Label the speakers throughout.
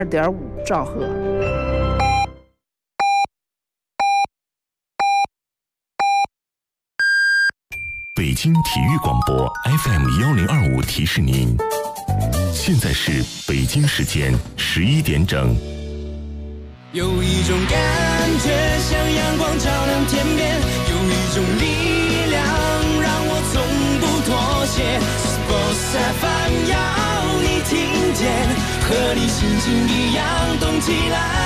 Speaker 1: 2.5兆赫。
Speaker 2: 北京体育广播 FM1025提示您，现在是北京时间11点整。
Speaker 3: 有一种感觉像阳光照亮天边，有一种力量让我从不妥协。Sports FM 要你听见，和你心情一样动起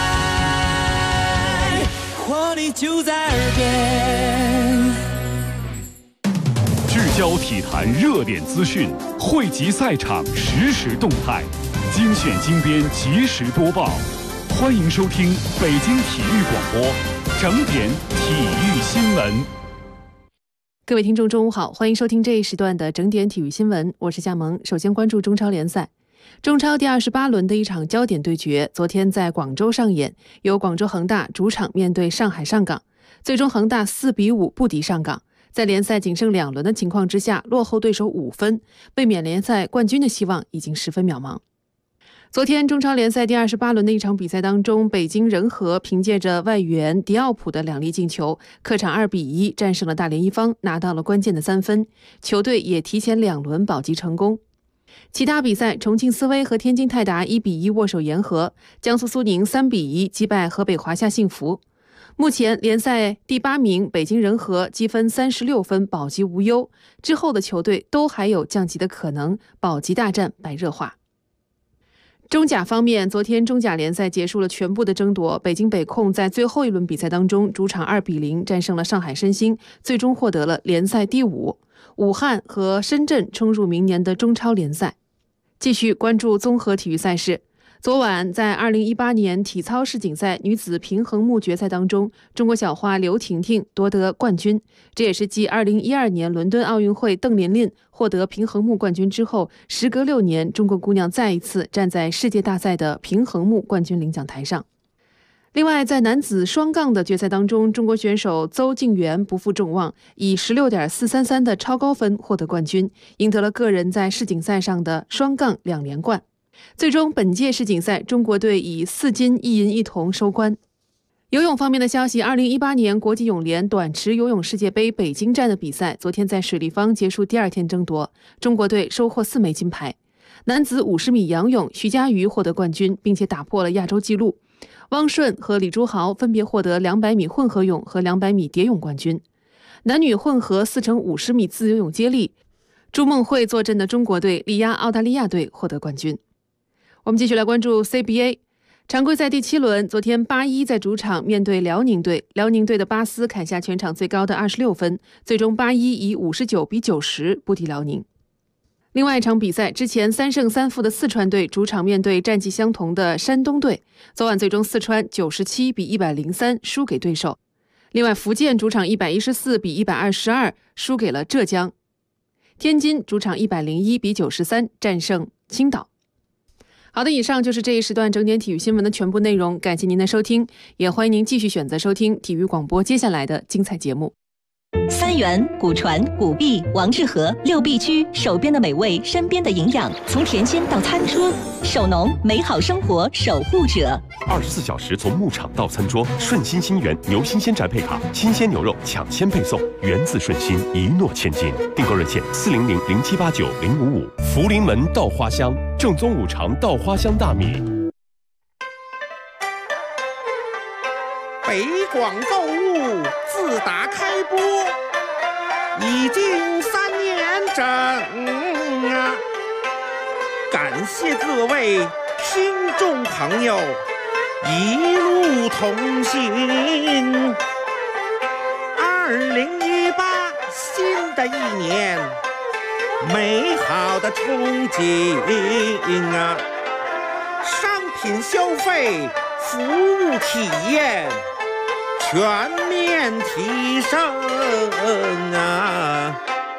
Speaker 3: 来，活力就在耳边。
Speaker 4: 聚焦体坛热点资讯，汇集赛场实时动态，精选精编及时播报。欢迎收听北京体育广播整点体育新闻。
Speaker 5: 各位听众中午好，欢迎收听这一时段的整点体育新闻，我是夏萌。首先关注中超联赛，中超第28轮的一场焦点对决昨天在广州上演，由广州恒大主场面对上海上港，最终恒大4-5不敌上港，在联赛仅剩2轮的情况之下，落后对手5分，卫冕联赛冠军的希望已经十分渺茫。昨天中超联赛第28轮的一场比赛当中，北京人和凭借着外援迪奥普的2粒进球，客场2-1战胜了大连一方，拿到了关键的3分，球队也提前2轮保级成功。其他比赛，重庆斯威和天津泰达1-1握手言和，江苏苏宁3-1击败河北华夏幸福。目前联赛第8名北京人和积分36分，保级无忧，之后的球队都还有降级的可能，保级大战白热化。中甲方面，昨天中甲联赛结束了全部的争夺，北京北控在最后一轮比赛当中主场2-0战胜了上海申鑫，最终获得了联赛第5。武汉和深圳冲入明年的中超联赛。继续关注综合体育赛事，昨晚在2018年体操世锦赛女子平衡木决赛当中，中国小花刘婷婷夺得冠军，这也是继2012年伦敦奥运会邓琳琳获得平衡木冠军之后，时隔6年，中国姑娘再一次站在世界大赛的平衡木冠军领奖台上。另外，在男子双杠的决赛当中，中国选手邹敬源不负众望，以16.433的超高分获得冠军，赢得了个人在世锦赛上的双杠2连冠。最终本届世锦赛中国队以4金1银1铜收官。游泳方面的消息，2018年国际泳联短池游泳世界杯北京站的比赛昨天在水立方结束第2天争夺，中国队收获4枚金牌。男子50米仰泳，徐嘉余获得冠军，并且打破了亚洲纪录。汪顺和李朱豪分别获得200米混合泳和200米蝶泳冠军。男女混合4×50米自由泳接力，朱梦慧坐镇的中国队力压澳大利亚队获得冠军。我们继续来关注 CBA 常规赛第7轮，昨天8-1在主场面对辽宁队，辽宁队的巴斯砍下全场最高的26分，最终8-1以59-90不敌辽宁。另外一场比赛，之前3胜3负的四川队主场面对战绩相同的山东队，昨晚最终四川97-103输给对手。另外，福建主场114-122输给了浙江，天津主场101-93战胜青岛。好的，以上就是这一时段整点体育新闻的全部内容，感谢您的收听，也欢迎您继续选择收听体育广播接下来的精彩节目。
Speaker 6: 三元、古传、古碧、王致和6必居，手边的美味，身边的营养，从甜心到餐桌，守农，美好生活守护者。
Speaker 7: 24小时从牧场到餐桌，顺心新源牛新鲜宅配卡，新鲜牛肉抢先配送，源自顺心，一诺千金。订购热线400-0789-055。福临门稻花香，正宗五常稻花香大米。
Speaker 8: 北广购物自打开播已经3年整啊！感谢各位听众朋友一路同行。2018新的一年，美好的憧憬啊！商品消费、服务体验全面提升啊！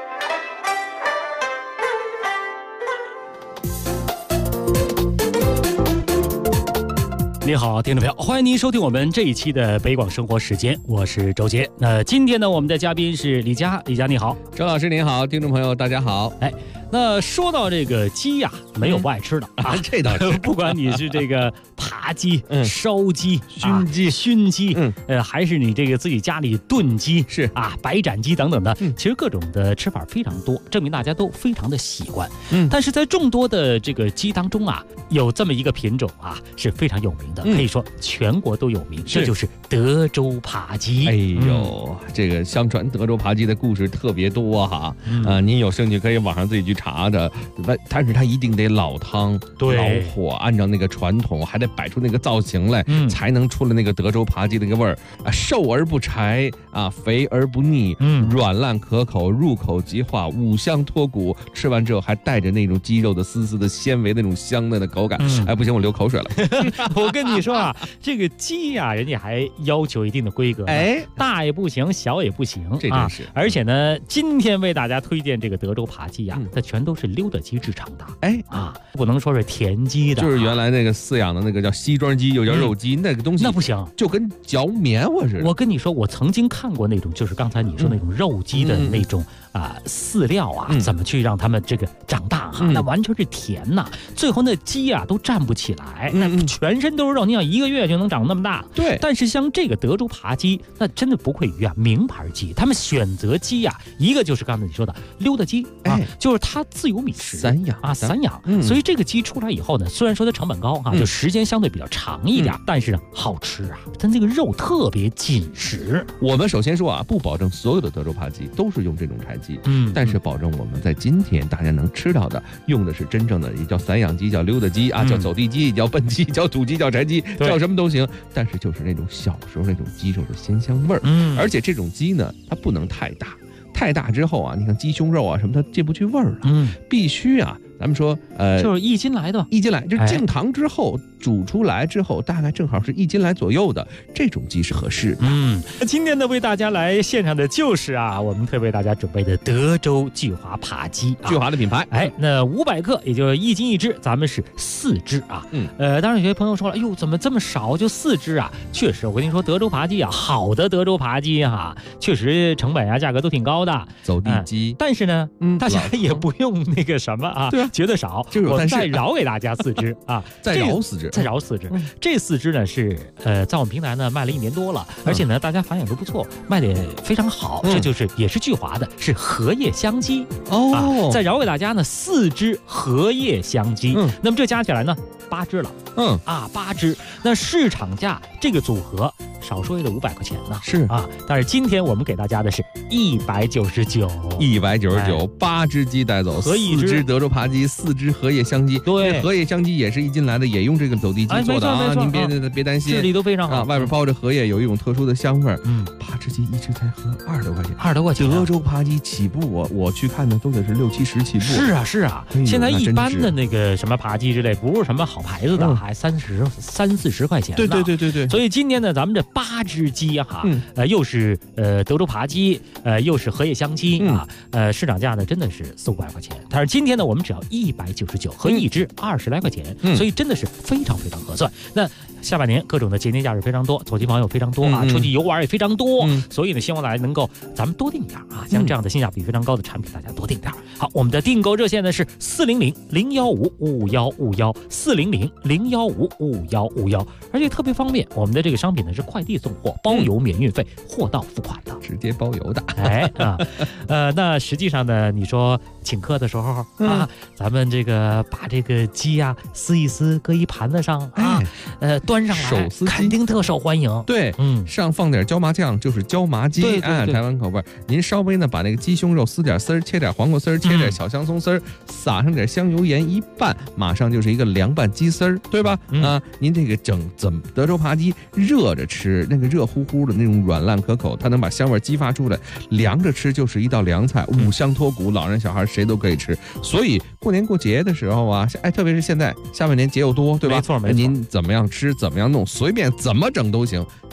Speaker 9: 你好，听众朋友，欢迎您收听我们这一期的北广生活时间，我是周杰。那今天呢，我们的嘉宾是李佳，李佳你好。
Speaker 10: 周老师您好，听众朋友大家好。
Speaker 9: 那说到这个鸡呀，没有不爱吃的啊，
Speaker 1: 这倒是，
Speaker 9: 不管你是这个扒鸡、烧鸡、熏鸡，还是你这个自己家里炖鸡，
Speaker 1: 是
Speaker 9: 啊，白斩鸡等等的，其实各种的吃法非常多，证明大家都非常的喜欢。但是在众多的这个鸡当中啊，有这么一个品种啊是非常有名的，可以说全国都有名，这就是德州扒鸡。
Speaker 1: 哎呦，这个相传德州扒鸡的故事特别多哈，您有兴趣可以网上自己去查的，但是它一定得老汤老火，按照那个传统，还得摆出那个造型来，才能出了那个德州扒鸡那个味儿啊，瘦而不柴啊，肥而不腻，软烂可口，入口即化，五香脱骨，吃完之后还带着那种鸡肉的丝丝的纤维那种香嫩的口感。哎，不行，我流口水了。
Speaker 9: 我跟你说啊，这个鸡呀，人家还要求一定的规格，大也不行，小也不行，
Speaker 1: 这真是。
Speaker 9: 而且呢，今天为大家推荐这个德州扒鸡呀，它全都是溜达鸡制成的，不能说是田鸡的，
Speaker 1: 就是原来那个饲养的那个叫西装鸡，又叫肉鸡，那个东西
Speaker 9: 那不行，
Speaker 1: 就跟嚼棉花似的。
Speaker 9: 我跟你说，我曾经看过那种，就是刚才你说那种肉鸡的那种饲料啊，怎么去让它们这个长大哈，那完全是甜呐，最后那鸡啊都站不起来，那全身都是肉，你想1个月就能长那么大。
Speaker 1: 对，
Speaker 9: 但是像这个德州扒鸡，那真的不愧于名牌鸡，他们选择鸡呀，一个就是刚才你说的溜达鸡啊，就是它自有米食，
Speaker 1: 散养，
Speaker 9: 所以这个鸡出来以后呢，虽然说它成本高啊，就时间相对比较长一点，但是呢好吃啊，它那个肉特别紧实。
Speaker 1: 我们首先说啊，不保证所有的德州扒鸡都是用这种柴鸡，但是保证我们在今天大家能吃到的，用的是真正的，也叫散养鸡，叫溜达鸡啊，叫走地鸡，叫笨鸡，叫土鸡，叫柴鸡，叫什么都行，但是就是那种小时候那种鸡肉的鲜香味儿，而且这种鸡呢，它不能太大，太大之后啊，你看鸡胸肉啊什么，它进不去味儿了，必须啊。咱们说，
Speaker 9: 就是1斤来的吧，1
Speaker 1: 斤来，就是静糖之后煮出来之后，大概正好是1斤来左右的这种鸡是合适的。
Speaker 9: 今天呢，为大家来现场的就是我们特为大家准备的德州巨华扒鸡，
Speaker 1: 巨华的品牌。
Speaker 9: 那500克，也就是1斤1只，咱们是4只啊。当然有些朋友说了，哎呦，怎么这么少就4只啊？确实，我跟您说，德州扒鸡啊，好的德州扒鸡确实成本价格都挺高的，
Speaker 1: 走地鸡。
Speaker 9: 但是呢，大家也不用那个什么啊。觉得少，我再饶给大家4只啊，
Speaker 1: 再饶4只，
Speaker 9: 这4只呢是在我们平台呢卖了1年多了，而且呢大家反响都不错，卖的也非常好。这就是也是巨华的，是荷叶香鸡再饶给大家呢4只荷叶香鸡，那么这加起来呢8只了，8只。那市场价这个组合少说也得500块钱呢，
Speaker 1: 是
Speaker 9: 但是今天我们给大家的是
Speaker 1: 199，8只鸡带走，4只德州扒鸡，4只荷叶香鸡。
Speaker 9: 对，
Speaker 1: 荷叶香鸡也是1斤来的，也用这个走地鸡做的啊，您别担心，
Speaker 9: 质地都非常好
Speaker 1: 外边包着荷叶，有一种特殊的香味儿。8只鸡1只才合20多块钱
Speaker 9: ，20多块钱。
Speaker 1: 德州扒鸡起步，我去看的都得是60、70起步。
Speaker 9: 是啊，现在一般的那个什么扒鸡之类，不是什么好牌子的，还30、40块钱。
Speaker 1: 对。
Speaker 9: 所以今天呢，咱们这8只鸡又是德州扒鸡，又是荷叶香鸡市场价呢真的是400-500块钱，但是今天呢我们只要199，合1只20来块钱，所以真的是非常非常合算。那下半年各种的节年假日非常多，走亲访友非常多出去游玩也非常多，所以呢希望来能够咱们多订点像这样的性价比非常高的产品，大家多订点。好，我们的订购热线呢是400-015-515，400-015-515，而且特别方便，我们的这个商品呢是快递送货，包邮免运费，货到付款的，
Speaker 1: 直接包邮的。
Speaker 9: 那实际上呢，你说请客的时候咱们这个把这个鸡撕一撕，搁一盘子上端上来，肯定特受欢迎。
Speaker 1: 对，上放点椒麻酱，就是椒麻鸡，台湾口味。您稍微呢把那个鸡胸肉撕点丝儿，切点黄瓜丝儿，切点小香松丝儿，撒上点香油盐一拌，马上就是一个凉拌鸡丝儿，对吧？您这个德州扒鸡热着吃，那个热乎乎的那种软烂可口，它能把香味激发出来；凉着吃就是一道凉菜，五香脱骨，老人小孩谁都可以吃。所以过年过节的时候特别是现在下半年节又多，对吧？
Speaker 9: 没错。
Speaker 1: 您怎么样吃，怎么样弄，随便怎么整都行。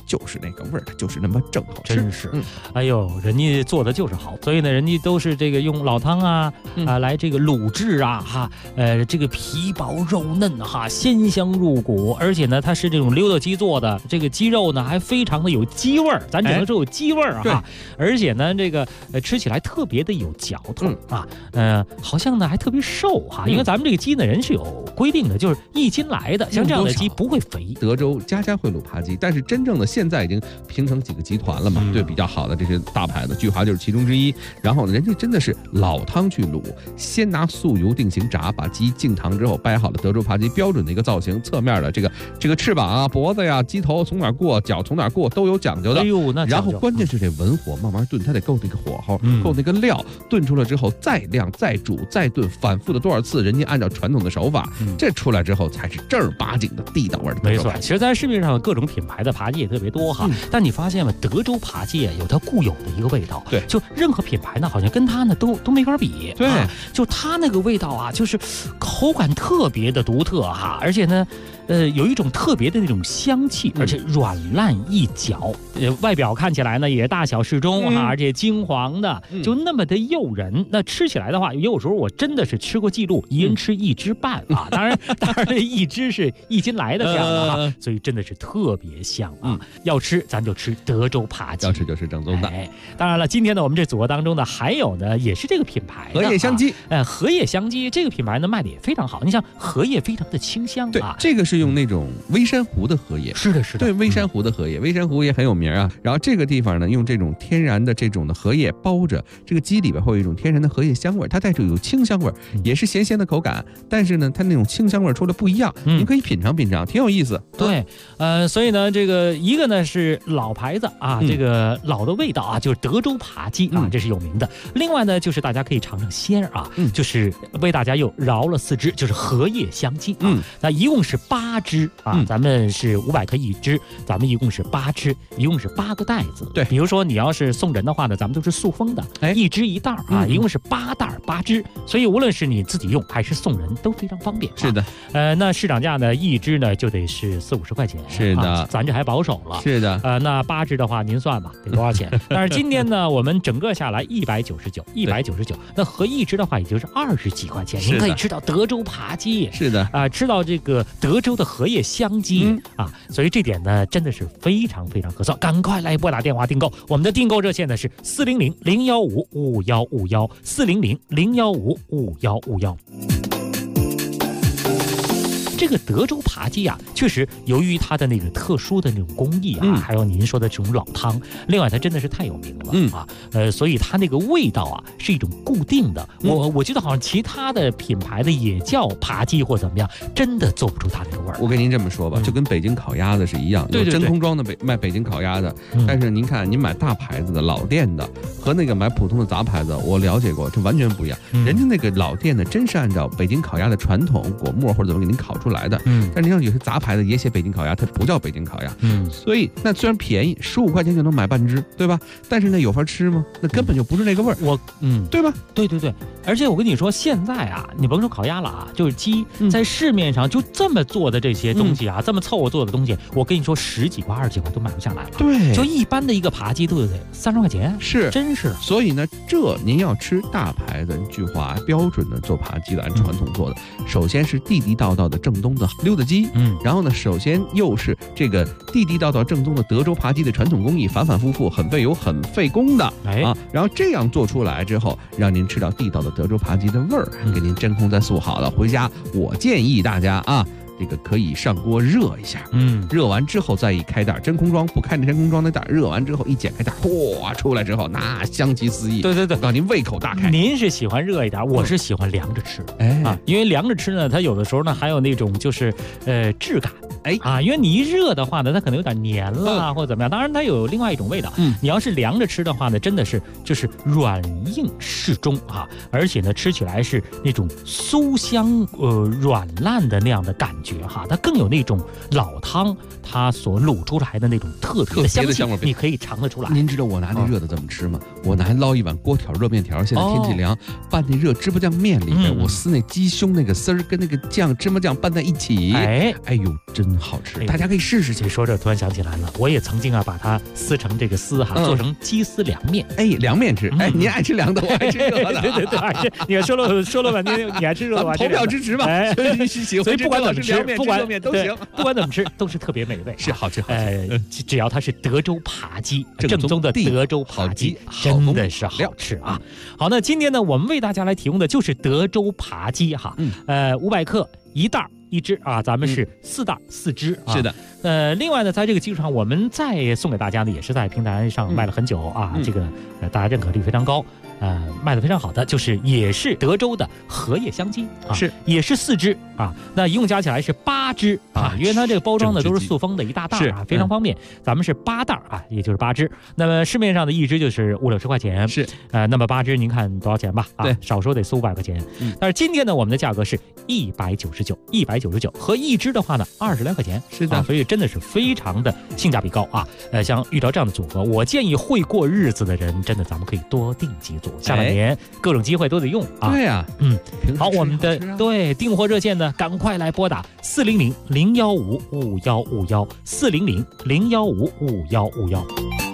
Speaker 1: 就是那个味儿，它就是那么正好吃。
Speaker 9: 真是，哎呦，人家做的就是好，所以呢，人家都是这个用老汤啊来这个卤制啊哈，这个皮薄肉嫩哈，鲜香入骨，而且呢，它是这种溜达鸡做的，这个鸡肉呢还非常的有鸡味儿，咱只能说有鸡味儿啊，而且呢，这个吃起来特别的有嚼头啊，好像呢还特别瘦哈，因为咱们这个鸡呢人是有规定的，就是1斤来的，像这样的鸡不会肥。
Speaker 1: 德州家家会卤扒鸡，但是真正的现在已经形成几个集团了嘛，对，比较好的这些大牌子，聚华就是其中之一。然后呢，人家真的是老汤去卤，先拿素油定型炸，把鸡静糖之后掰好了德州扒鸡标准的一个造型，侧面的这个翅膀啊、脖子呀、鸡头从哪过、脚从哪过都有讲究的。
Speaker 9: 哎呦，那
Speaker 1: 然后关键是这文火慢慢炖，它得够那个火候，够那个料，炖出来之后再晾、再煮、再炖，反复的多少次，人家按照传统的手法，这出来之后才是正儿八经的地道味的。
Speaker 9: 没错，其实在市面上各种品牌的扒鸡也特别多哈，但你发现吗？德州扒鸡有它固有的一个味道，
Speaker 1: 对，
Speaker 9: 就任何品牌呢，好像跟它呢都没法比，
Speaker 1: 对，
Speaker 9: 就它那个味道啊，就是口感特别的独特哈，而且呢，有一种特别的那种香气，而且软烂易嚼，外表看起来呢也大小适中哈，而且金黄的，就那么的诱人。那吃起来的话，有时候我真的是吃过记录，一人吃1只半啊，当然1只是1斤来的这样的哈，所以真的是特别香啊。要吃咱就吃德州扒鸡，
Speaker 1: 要吃就是正宗的。
Speaker 9: 当然了，今天呢我们这组合当中呢还有呢也是这个品牌
Speaker 1: 荷叶香鸡，
Speaker 9: 荷叶香鸡这个品牌呢卖的也非常好，你像荷叶非常的清香啊，
Speaker 1: 这个是用那种微山湖的荷叶，
Speaker 9: 是的，
Speaker 1: 对，微山湖的荷叶，微山湖也很有名啊。然后这个地方呢，用这种天然的这种的荷叶包着，这个鸡里边会有一种天然的荷叶香味，它带着有清香味，也是咸咸的口感，但是呢，它那种清香味出来不一样，您可以品尝品尝，挺有意思。
Speaker 9: 对，所以呢，这个一个呢是老牌子啊，这个老的味道啊，就是德州扒鸡啊，这是有名的。另外呢，就是大家可以尝尝鲜啊，就是为大家又饶了4只，就是荷叶香鸡啊，那一共是8只啊，咱们是500克1只，咱们一共是8只，一共是8个袋子。
Speaker 1: 对，
Speaker 9: 比如说你要是送人的话呢，咱们都是塑封的，1只1袋啊，一共是8袋8只，所以无论是你自己用还是送人都非常方便。
Speaker 1: 是的，
Speaker 9: 那市场价呢，1只呢就得是40-50块钱。
Speaker 1: 是的，
Speaker 9: 咱这还保守了。
Speaker 1: 是的，
Speaker 9: 那8只的话，您算吧，得多少钱？但是今天呢，我们整个下来199，那合1只的话，也就是20几块钱，您可以吃到德州扒鸡。
Speaker 1: 是的
Speaker 9: 啊，吃到这个德州的荷叶香鸡啊，所以这点呢，真的是非常非常合算。赶快来拨打电话订购，我们的订购热线呢是400-015-5151，400-015-5151。这个德州扒鸡啊，确实由于它的那个特殊的那种工艺啊，还有您说的这种老汤，另外它真的是太有名了所以它那个味道啊是一种固定的。我觉得好像其他的品牌的也叫扒鸡或怎么样，真的做不出它那个味儿。
Speaker 1: 我跟您这么说吧，就跟北京烤鸭子是一样，有真空装的卖北京烤鸭的，但是您看您买大牌子的老店的和那个买普通的杂牌子，我了解过，这完全不一样。人家那个老店呢，真是按照北京烤鸭的传统果沫或者怎么给您烤出来的，但是你像有些杂牌子也写北京烤鸭，它不叫北京烤鸭，所以那虽然便宜，15块钱就能买半只，对吧？但是那有法吃吗？那根本就不是那个味儿，对吧？
Speaker 9: 对，而且我跟你说，现在啊，你甭说烤鸭了啊，就是鸡，在市面上就这么做的这些东西啊，这么凑合做的东西，我跟你说10几块、20几块都买不下来了。
Speaker 1: 对，
Speaker 9: 就一般的一个扒鸡都得30块钱，
Speaker 1: 是，
Speaker 9: 真是。
Speaker 1: 所以呢，这您要吃大牌子，聚华标准的做扒鸡的，按传统做的，首先是地地道道的正宗的溜达鸡，然后呢，首先又是这个地地道道正宗的德州扒鸡的传统工艺，反反复复，很费油、很费工的然后这样做出来之后，让您吃到地道的德州扒鸡的味儿，给您真空再塑好了，回家我建议大家啊，这个可以上锅热一下，热完之后再一开袋，真空装不开那真空装那袋，热完之后一剪开袋，嚯，出来之后那香气四溢，
Speaker 9: 对，
Speaker 1: 让您胃口大开。
Speaker 9: 您是喜欢热一点，我是喜欢凉着吃，因为凉着吃呢，它有的时候呢还有那种就是质感，因为你一热的话呢，它可能有点黏了或者怎么样，当然它有另外一种味道，你要是凉着吃的话呢，真的是就是软硬适中啊，而且呢吃起来是那种酥香软烂的那样的感觉哈，它更有那种老汤它所卤出来的那种特别的香气，你可以尝得出来。
Speaker 1: 您知道我拿那热的怎么吃吗？我拿捞一碗锅条热面条，现在天气凉，拌那热芝麻酱面里面，我撕那鸡胸那个丝儿跟那个酱芝麻酱拌在一起，哎呦，真好吃，大家可以试试去。
Speaker 9: 你说这突然想起来了，我也曾经把它撕成这个丝做成鸡丝凉面。
Speaker 1: 凉面吃，您爱吃凉的，我爱吃热的。
Speaker 9: 对，爱吃。你看说了半天，你爱吃热的，
Speaker 1: 投票支持吧。
Speaker 9: 所以不管怎么吃，不管
Speaker 1: 面都行，
Speaker 9: 不管怎么吃都是特别美味，
Speaker 1: 是好吃。
Speaker 9: 只要它是德州扒鸡，正宗的德州扒鸡，真的是好吃啊。好，那今天呢，我们为大家来提供的就是德州扒鸡哈，500克1袋1只啊，咱们是4袋4只啊。
Speaker 1: 是的，
Speaker 9: 另外呢，在这个基础上，我们再送给大家的也是在平台上卖了很久啊，这个大家认可率非常高。卖的非常好的就是也是德州的荷叶香鸡啊，
Speaker 1: 是
Speaker 9: 也是4只啊，那一共加起来是8只啊，因为它这个包装呢都是塑封的一大袋啊，非常方便。咱们是8袋啊，也就是8只。那么市面上的一只就是50-60块钱，
Speaker 1: 是
Speaker 9: 那么8只您看多少钱吧？
Speaker 1: 对，
Speaker 9: 少说得400-500块钱。但是今天呢，我们的价格是199，和一只的话呢20来块钱。
Speaker 1: 是的，
Speaker 9: 所以真的是非常的性价比高啊。像遇到这样的组合，我建议会过日子的人，真的咱们可以多订几组。下半年各种机会都得用啊！
Speaker 1: 对呀，
Speaker 9: 好，我们的订货热线呢，赶快来拨打400-015-5151，400-015-5151。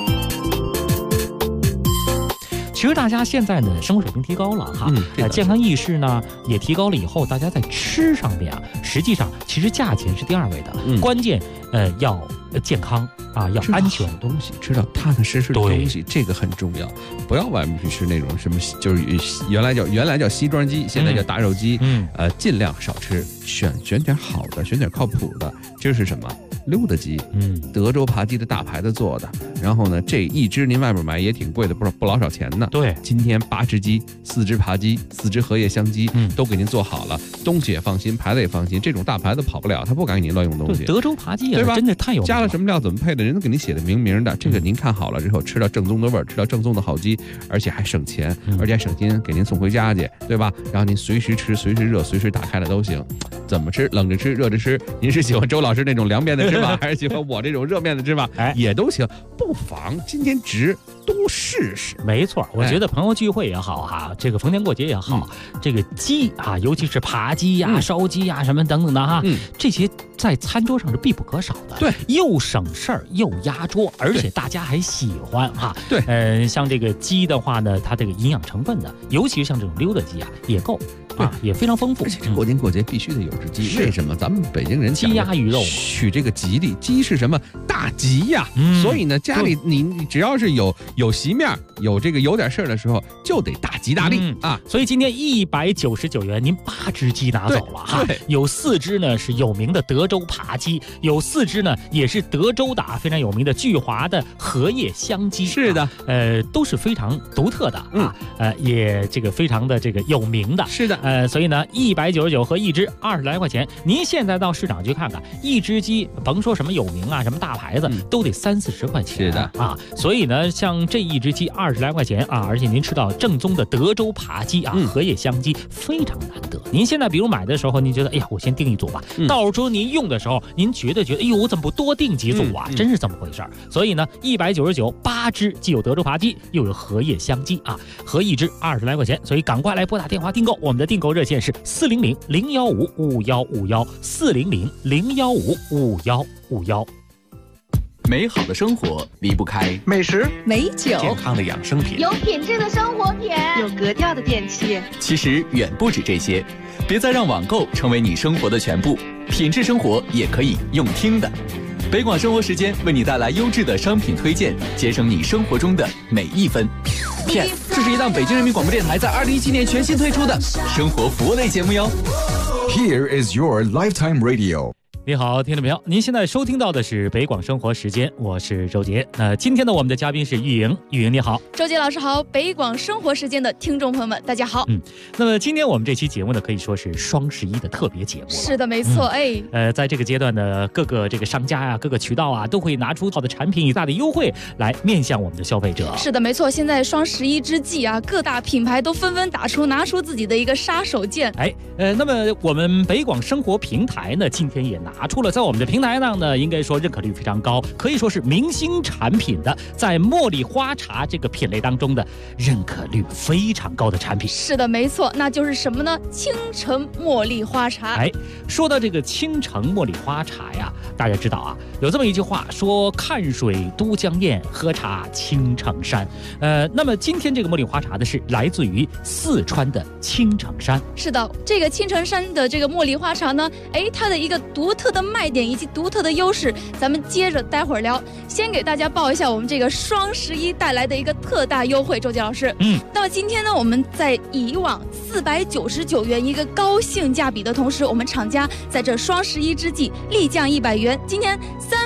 Speaker 9: 其实大家现在呢，生活水平提高了哈，健康意识呢也提高了以后，大家在吃上面啊，实际上其实价钱是第2位的，关键要健康啊，要安全
Speaker 1: 东西，吃到踏踏实实的东西，这个很重要。不要外面去吃那种什么，就是原来叫西装鸡，现在叫大肉鸡，尽量少吃，选点好的，选点靠谱的。这是什么？溜达鸡，德州扒鸡的大牌子做的。然后呢，这一只您外面买也挺贵的，不老少钱呢。
Speaker 9: 对，
Speaker 1: 今天8只鸡，4只扒鸡，4只荷叶香鸡，都给您做好了，东西也放心，牌子也放心。这种大牌子跑不了，他不敢给您乱用东西。
Speaker 9: 德州扒鸡
Speaker 1: 对吧？
Speaker 9: 真的太有名了，
Speaker 1: 加了什么料，怎么配的，人都给您写的明明的。这个您看好了之后，吃到正宗的味儿，吃到正宗的好鸡，而且还省钱，而且还省心，给您送回家去，对吧？然后您随时吃，随时热，随时打开了都行。怎么吃？冷着吃，热着吃。您是喜欢周老师那种凉面的吃法，还是喜欢我这种热面的吃法？也都行，不妨今天多试试。
Speaker 9: 没错，我觉得朋友聚会也好哈，这个逢年过节也好，这个鸡啊，尤其是扒鸡呀、烧鸡呀什么等等的哈，这些在餐桌上是必不可少的。
Speaker 1: 对，又
Speaker 9: 省事儿又压桌，而且大家还喜欢哈。
Speaker 1: 对，
Speaker 9: 像这个鸡的话呢，它这个营养成分呢，尤其是像这种溜达鸡啊，也够。也非常丰富，
Speaker 1: 而且这过年过节必须得有只鸡。为什么？咱们北京人
Speaker 9: 鸡鸭鱼肉
Speaker 1: 取这个吉利，鸡是什么？大吉呀！所以呢，家里你只要是有席面，有点事儿的时候，就得大吉大利啊！
Speaker 9: 所以今天199元，您8只鸡拿走了哈。有4只呢是有名的德州扒鸡，有4只呢也是德州的非常有名的巨华的荷叶香鸡。
Speaker 1: 是的，
Speaker 9: 都是非常独特的啊，也这个非常的这个有名的。
Speaker 1: 是的。
Speaker 9: 所以呢，199和一只20来块钱。您现在到市场去看看，一只鸡，甭说什么有名啊，什么大牌子，都得30-40块钱。
Speaker 1: 是的
Speaker 9: 啊，所以呢，像这一只鸡20来块钱啊，而且您吃到正宗的德州扒鸡啊，荷叶香鸡，非常难得。您现在比如买的时候，您觉得，哎呀，我先订一组吧。到时候您用的时候，您觉得，哎呦，我怎么不多订几组啊？真是这么回事儿。所以呢，199 8只，既有德州扒鸡，又有荷叶香鸡啊，合一只20来块钱。所以赶快来拨打电话订购，我们的订购热线是400-015-5151，400-015-5151。
Speaker 10: 美好的生活离不开
Speaker 11: 美食、
Speaker 12: 美酒、
Speaker 10: 健康的养生品、
Speaker 13: 有品质的生活品、
Speaker 12: 有格调的电器。
Speaker 10: 其实远不止这些，别再让网购成为你生活的全部，品质生活也可以用听的。北广生活时间为你带来优质的商品推荐，节省你生活中的每一分。PS， 这是一档北京人民广播电台在2017年全新推出的生活服务类节目哟。
Speaker 14: Here is your lifetime radio。
Speaker 9: 你好，听众朋友，您现在收听到的是北广生活时间，我是周杰。今天呢，我们的嘉宾是玉莹，玉莹你好，
Speaker 15: 周杰老师好，北广生活时间的听众朋友们，大家好。
Speaker 9: 那么今天我们这期节目呢，可以说是双11的特别节目。
Speaker 15: 是的，没错，
Speaker 9: 在这个阶段呢，各个这个商家啊，各个渠道啊，都会拿出好的产品以大的优惠来面向我们的消费者。
Speaker 15: 是的，没错，现在双11之际啊，各大品牌都纷纷拿出自己的一个杀手锏。
Speaker 9: 那么我们北广生活平台呢，今天也拿除了在我们的平台上呢，应该说认可率非常高，可以说是明星产品的，在茉莉花茶这个品类当中的认可率非常高的产品。
Speaker 15: 是的，没错，那就是什么呢？青城茉莉花茶。
Speaker 9: 哎，说到这个青城茉莉花茶呀，大家知道啊，有这么一句话说：看水都江堰，喝茶青城山。那么今天这个茉莉花茶的是来自于四川的青城山。
Speaker 15: 是的，这个青城山的这个茉莉花茶呢，它的一个独特的卖点以及独特的优势，咱们接着待会儿聊。先给大家报一下我们这个双11带来的一个特大优惠，周杰老师。那么今天呢，我们在以往499元一个高性价比的同时，我们厂家在这双11之际立降100元，今天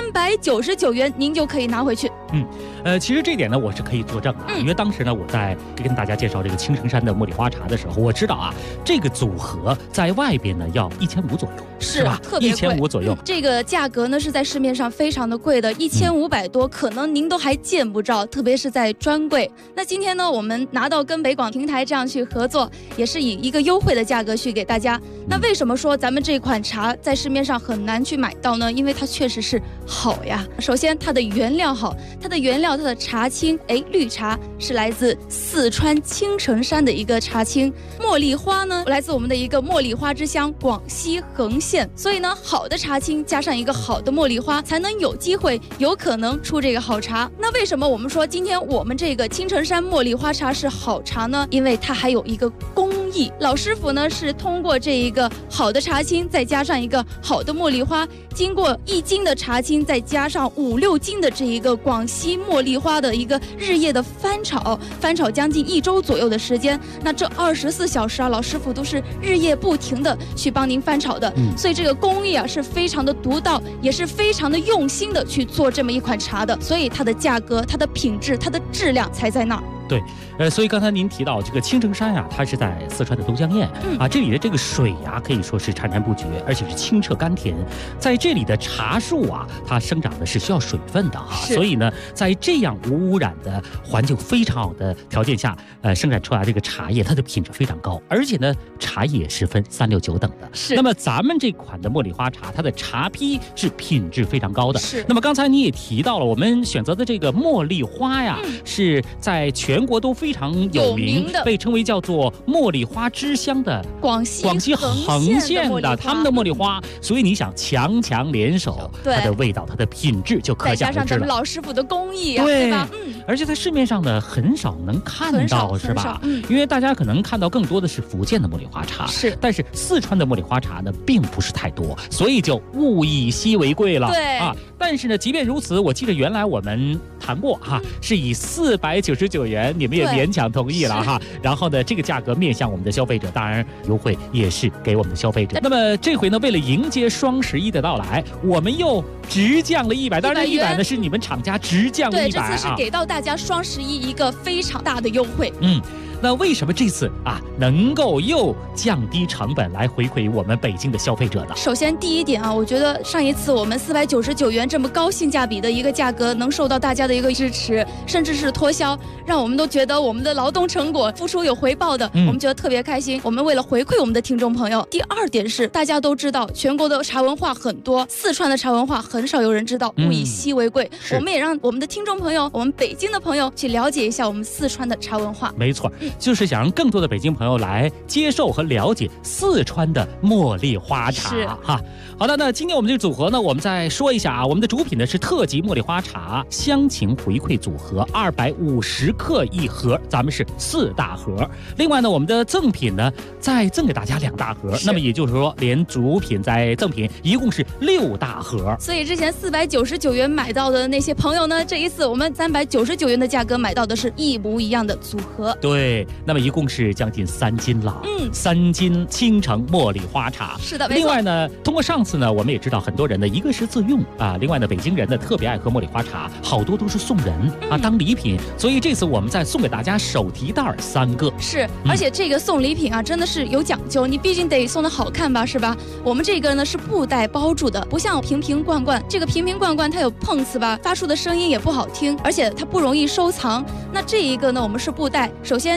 Speaker 15: 399元您就可以拿回去。
Speaker 9: 其实这点呢，我是可以作证啊，因为当时呢，我在跟大家介绍这个青城山的茉莉花茶的时候，我知道啊，这个组合在外边呢要1500左右，是吧？
Speaker 15: 特别贵
Speaker 9: ，1500左右。
Speaker 15: 这个价格呢是在市面上非常的贵的，1500多，可能您都还见不着，特别是在专柜。那今天呢，我们拿到跟北广平台这样去合作，也是以一个优惠的价格去给大家。那为什么说咱们这款茶在市面上很难去买到呢？因为它确实是好呀。首先它的原料好，它的茶青，绿茶是来自四川青城山的一个茶青，茉莉花呢来自我们的一个茉莉花之乡广西横县，所以呢，好的茶青加上一个好的茉莉花，才能有机会有可能出这个好茶。那为什么我们说今天我们这个青城山茉莉花茶是好茶呢？因为它还有一个工艺，老师傅呢是通过这一个好的茶青，再加上一个好的茉莉花，经过1斤的茶青，再加上5、6斤的这一个广西茉莉花的一个日夜的翻炒将近1周左右的时间。那这24小时啊，老师傅都是日夜不停的去帮您翻炒的，所以这个工艺啊是非常的独到，也是非常的用心的去做这么一款茶的，所以它的价格、它的品质、它的质量才在那儿。
Speaker 9: 对，所以刚才您提到这个青城山啊，它是在四川的都江堰啊，这里的这个水呀，可以说是潺潺不绝，而且是清澈甘甜。在这里的茶树啊，它生长的是需要水分的啊，所以呢，在这样无污染的环境非常好的条件下，生产出来这个茶叶，它的品质非常高，而且呢，茶叶是分3、6、9等的。
Speaker 15: 是。
Speaker 9: 那么咱们这款的茉莉花茶，它的茶坯是品质非常高的。
Speaker 15: 是。
Speaker 9: 那么刚才你也提到了，我们选择的这个茉莉花呀，是在全国都非常有名的，被称为叫做茉莉花之乡的广西横县的他们的茉莉花，所以你想强联手，它的味道、它的品质就可想而知了。再加上
Speaker 15: 咱们老师傅的工艺啊，对吧？
Speaker 9: 而且在市面上呢很少能看到，是吧？因为大家可能看到更多的是福建的茉莉花茶，但是四川的茉莉花茶呢并不是太多，所以就物以稀为贵了。
Speaker 15: 对啊，
Speaker 9: 但是呢，即便如此，我记得原来我们谈过哈，是以499元，你们也勉强同意了哈。然后呢，这个价格面向我们的消费者，当然优惠也是给我们的消费者。那么这回呢，为了迎接双11的到来，我们又直降了100，当然100呢是你们厂家直降了100啊。
Speaker 15: 对，这次是给到大家双11一个非常大的优惠。
Speaker 9: 那为什么这次啊能够又降低成本来回馈我们北京的消费者呢？
Speaker 15: 首先第一点啊，我觉得上一次我们499元这么高性价比的一个价格能受到大家的一个支持，甚至是脱销，让我们都觉得我们的劳动成果付出有回报的，我们觉得特别开心。我们为了回馈我们的听众朋友。第二点是大家都知道全国的茶文化很多，四川的茶文化很少有人知道，物以稀为贵，我们也让我们的听众朋友，我们北京的朋友去了解一下我们四川的茶文化。
Speaker 9: 没错，就是想让更多的北京朋友来接受和了解四川的茉莉花茶哈。好的，那今天我们这个组合呢，我们再说一下啊，我们的主品呢是特级茉莉花茶乡情回馈组合，250克一盒，咱们是4大盒。另外呢，我们的赠品呢再赠给大家2大盒，那么也就是说，连主品再赠品一共是6大盒。
Speaker 15: 所以之前499元买到的那些朋友呢，这一次我们399元的价格买到的是一模一样的组合。
Speaker 9: 对，那么一共是将近3斤了，3斤青城茉莉花茶。
Speaker 15: 是的，
Speaker 9: 另外呢，通过上次呢，我们也知道很多人呢，一个是自用啊，另外呢，北京人呢特别爱喝茉莉花茶，好多都是送人啊当礼品，所以这次我们再送给大家手提袋3个。
Speaker 15: 是，而且这个送礼品啊，真的是有讲究，你毕竟得送的好看吧，是吧？我们这个呢是布袋包住的，不像瓶瓶罐罐，这个瓶瓶罐罐它有碰瓷吧，发出的声音也不好听，而且它不容易收藏。那这一个呢，我们是布袋，首先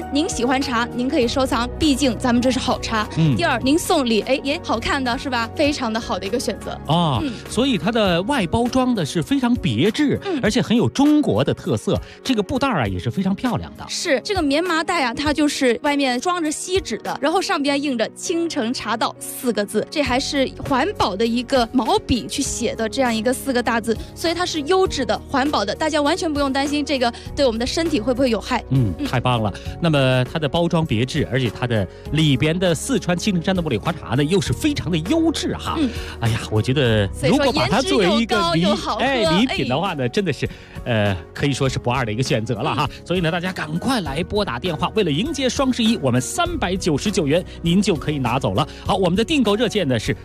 Speaker 15: 您喜欢茶，您可以收藏，毕竟咱们这是好茶。第二，您送礼，哎，也好看的是吧？非常的好的一个选择
Speaker 9: 啊。所以它的外包装的是非常别致，而且很有中国的特色。这个布袋啊也是非常漂亮的。
Speaker 15: 是这个棉麻袋啊，它就是外面装着锡纸的，然后上边印着青城茶道4个字，这还是环保的一个毛笔去写的这样一个4个大字，所以它是优质的、环保的，大家完全不用担心这个对我们的身体会不会有害。
Speaker 9: 太棒了。那么它的包装别致，而且它的里边的四川青城山的茉莉花茶呢，又是非常的优质哈。哎呀，我觉得如果把它作为一个礼品的话呢，真的是可以说是不二的一个选择了哈。所以呢，大家赶快来拨打电话，为了迎接双11，我们399元您就可以拿走了。好，我们的订购热线呢是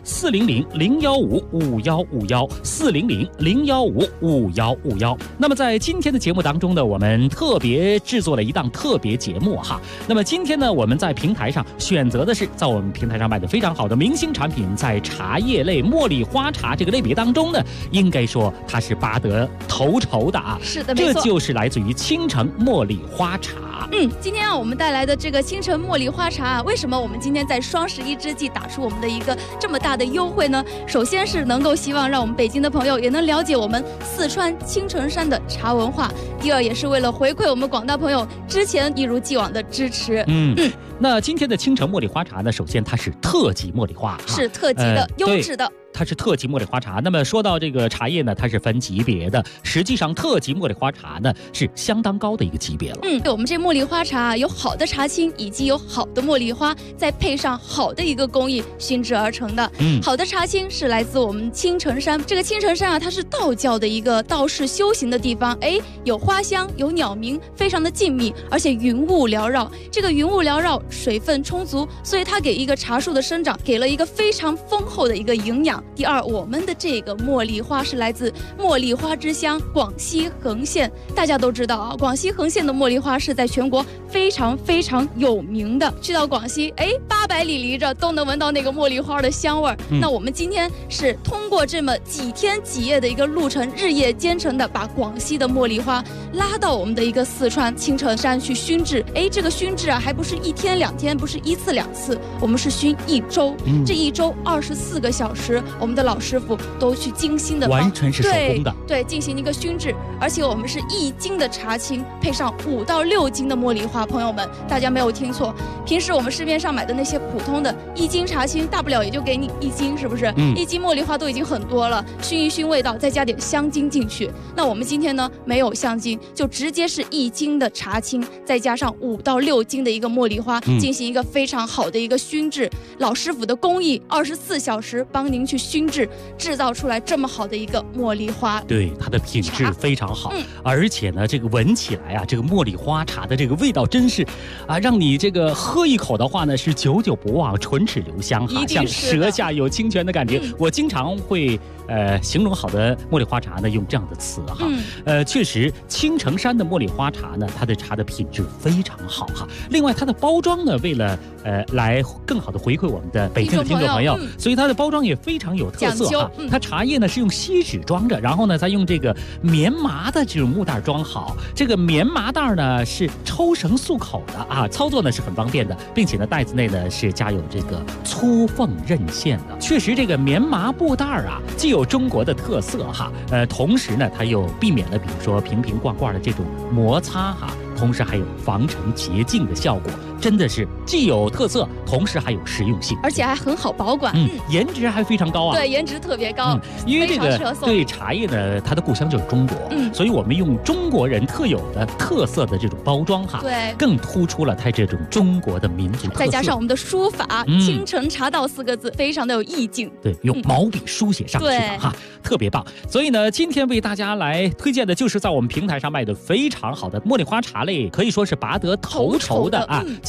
Speaker 9: 400-015-5151，400-015-5151。那么在今天的节目当中呢，我们特别制作了一档特别节目哈。那么今天呢，我们在平台上选择的是在我们平台上卖的非常好的明星产品，在茶叶类茉莉花茶这个类别当中呢，应该说它是拔得头筹的啊。
Speaker 15: 是的，没错，
Speaker 9: 这就是来自于青城茉莉花茶。
Speaker 15: 今天我们带来的这个青城茉莉花茶啊，为什么我们今天在双11之际打出我们的一个这么大的优惠呢？首先是能够希望让我们北京的朋友也能了解我们四川青城山的茶文化，第二也是为了回馈我们广大朋友之前一如既往的支持。
Speaker 9: 那今天的青城茉莉花茶呢，首先它是特级茉莉花，
Speaker 15: 是特级的、优质的。
Speaker 9: 它是特级茉莉花茶。那么说到这个茶叶呢，它是分级别的。实际上，特级茉莉花茶呢是相当高的一个级别了。
Speaker 15: 我们这茉莉花茶有好的茶青，以及有好的茉莉花，再配上好的一个工艺熏制而成的。好的茶青是来自我们青城山。这个青城山啊，它是道教的一个道士修行的地方。有花香，有鸟鸣，非常的静谧，而且云雾缭绕。这个云雾缭绕，水分充足，所以它给一个茶树的生长给了一个非常丰厚的一个营养。第二，我们的这个茉莉花是来自茉莉花之乡广西横县。大家都知道啊，广西横县的茉莉花是在全国非常非常有名的。去到广西，800里离着都能闻到那个茉莉花的香味儿。那我们今天是通过这么几天几夜的一个路程，日夜兼程的把广西的茉莉花拉到我们的一个四川青城山去熏制。这个熏制啊，还不是1天2天，不是1次2次，我们是熏1周。这1周24个小时，我们的老师傅都去精心的
Speaker 9: 完全是手工的，
Speaker 15: 对，进行一个熏制。而且我们是1斤的茶青配上5到6斤的茉莉花。朋友们，大家没有听错，平时我们市面上买的那些普通的1斤茶青，大不了也就给你1斤，是不是？1斤茉莉花都已经很多了，熏一熏味道，再加点香精进去。那我们今天呢，没有香精，就直接是1斤的茶青，再加上5到6斤的一个茉莉花，进行一个非常好的一个熏制。老师傅的工艺24小时帮您去熏制，制造出来这么好的一个茉莉花。
Speaker 9: 对，它的品质非常好。而且呢，这个闻起来啊，这个茉莉花茶的这个味道真是啊，让你这个喝一口的话呢，是久久不忘，唇齿留香哈，像舌下有清泉的感觉。我经常会形容好的茉莉花茶呢，用这样的词哈。确实，青城山的茉莉花茶呢，它的茶的品质非常好哈。另外，它的包装呢，为了来更好的回馈我们的北京的听众朋友，所以它的包装也非常有特色哈。它茶叶呢是用锡纸装着，然后呢再用这个棉麻的这种木袋装好。这个棉麻袋呢是抽绳束口的啊，操作呢是很方便的，并且呢袋子内呢是加有这个粗缝刃线的。确实，这个棉麻布袋啊，既有中国的特色哈，同时呢它又避免了比如说瓶瓶罐罐的这种摩擦哈，同时还有防尘洁净的效果。真的是既有特色，同时还有实用性，
Speaker 15: 而且还很好保管。
Speaker 9: 颜值还非常高啊。
Speaker 15: 对，颜值特别高。
Speaker 9: 因为这个对茶叶呢，它的故乡就是中国，所以我们用中国人特有的特色的这种包装哈，
Speaker 15: 对，
Speaker 9: 更突出了它这种中国的民族特色。
Speaker 15: 再加上我们的书法，青城茶道4个字，非常的有意境。
Speaker 9: 对，用毛笔书写上去的哈，特别棒。所以呢，今天为大家来推荐的就是在我们平台上卖的非常好的茉莉花茶类，可以说是拔得头筹的啊。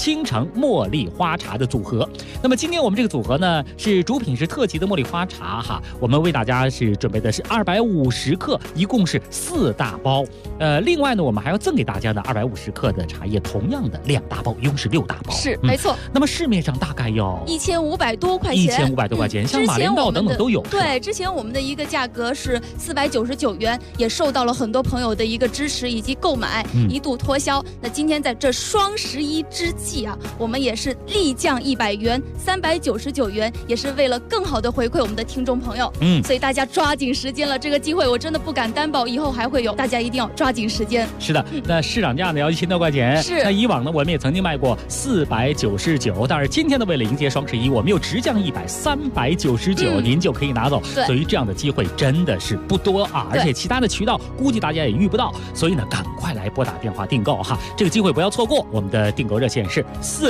Speaker 9: 青城茉莉花茶的组合。那么今天我们这个组合呢，是主品是特级的茉莉花茶哈，我们为大家是准备的是250克，一共是4大包。另外呢，我们还要赠给大家的250克的茶叶，同样的2大包，一共是6大包。
Speaker 15: 是，没错。
Speaker 9: 那么市面上大概要
Speaker 15: 1500多块钱
Speaker 9: ，1500多块钱，像马连道等等都有。
Speaker 15: 对，之前我们的一个价格是499元，也受到了很多朋友的一个支持以及购买，一度脱销。那今天在这双11之际啊，我们也是力降100元，399元，也是为了更好的回馈我们的听众朋友。所以大家抓紧时间了，这个机会我真的不敢担保以后还会有，大家一定要抓紧时间。
Speaker 9: 是的，那市场价呢要1000多块钱，
Speaker 15: 是。
Speaker 9: 那以往呢我们也曾经卖过499，但是今天呢为了迎接双11，我们又直降100，399，您就可以拿走。所以这样的机会真的是不多啊，而且其他的渠道估计大家也遇不到，所以呢赶快来拨打电话订购哈，这个机会不要错过。我们的订购热线是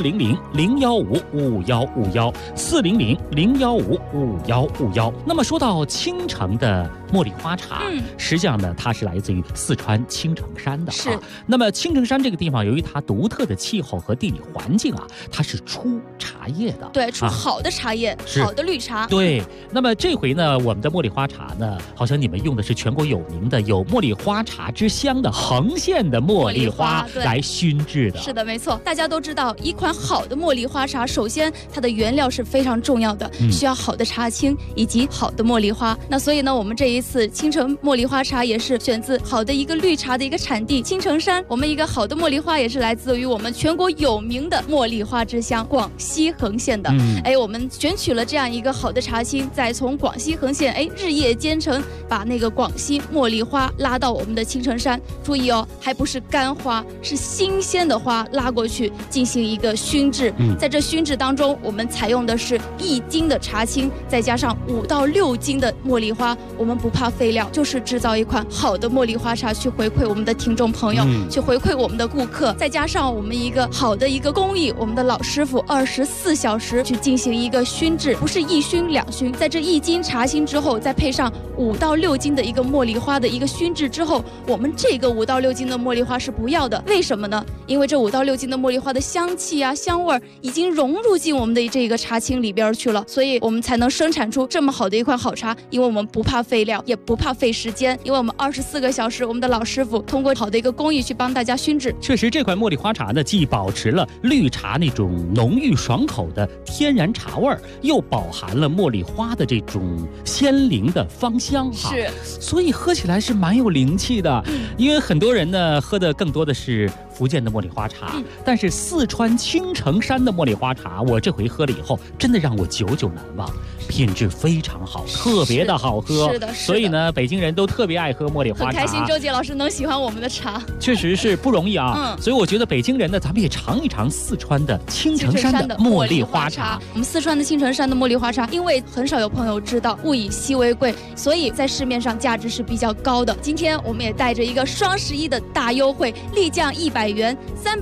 Speaker 9: 400-015-5151，400-015-5151。那么说到青城的茉莉花茶，实际上呢它是来自于四川青城山的啊。那么青城山这个地方，由于它独特的气候和地理环境啊，它是出茶叶的，
Speaker 15: 对，出好的茶叶，好的绿茶。
Speaker 9: 对，那么这回呢，我们的茉莉花茶呢，好像你们用的是全国有名的有茉莉花茶之乡的横县的茉莉花来熏制的。
Speaker 15: 是的，没错。大家都知道，一款好的茉莉花茶，首先它的原料是非常重要的，需要好的茶青以及好的茉莉花。那所以呢，我们这一次青城茉莉花茶也是选自好的一个绿茶的一个产地青城山。我们一个好的茉莉花也是来自于我们全国有名的茉莉花之乡广西横县的。我们选取了这样一个好的茶青，再从广西横县日夜兼程，把那个广西茉莉花拉到我们的青城山。注意哦，还不是干花，是新鲜的花拉过去进行一个熏制。在这熏制当中，我们采用的是1斤的茶青，再加上5到6斤的茉莉花。我们不怕废料，就是制造一款好的茉莉花茶，去回馈我们的听众朋友，去回馈我们的顾客。再加上我们一个好的一个工艺，我们的老师傅24小时去进行一个熏制，不是1熏2熏。在这1斤茶青之后，再配上5到6斤的一个茉莉花的一个熏制之后，我们这个5到6斤的茉莉花是不要的。为什么呢？因为这5到6斤的茉莉花的香气啊、香味已经融入进我们的这个茶青里边去了，所以我们才能生产出这么好的一款好茶。因为我们不怕废料，也不怕费时间，因为我们24个小时，我们的老师傅通过好的一个工艺去帮大家熏制。
Speaker 9: 确实，这款茉莉花茶呢，既保持了绿茶那种浓郁爽口的天然茶味儿，又饱含了茉莉花的这种鲜灵的芳香哈。
Speaker 15: 是，
Speaker 9: 所以喝起来是蛮有灵气的。因为很多人呢喝的更多的是福建的茉莉花茶，但是四川青城山的茉莉花茶，我这回喝了以后，真的让我久久难忘，品质非常好，特别的好喝。
Speaker 15: 是的，
Speaker 9: 所以呢，北京人都特别爱喝茉莉花茶。
Speaker 15: 很开心周杰老师能喜欢我们的茶，
Speaker 9: 确实是不容易啊。所以我觉得北京人呢，咱们也尝一尝四川的青城山的茉莉花茶。
Speaker 15: 我们四川的青城山的茉莉花茶，因为很少有朋友知道，物以稀为贵，所以在市面上价值是比较高的。今天我们也带着一个双11的大优惠，立降100元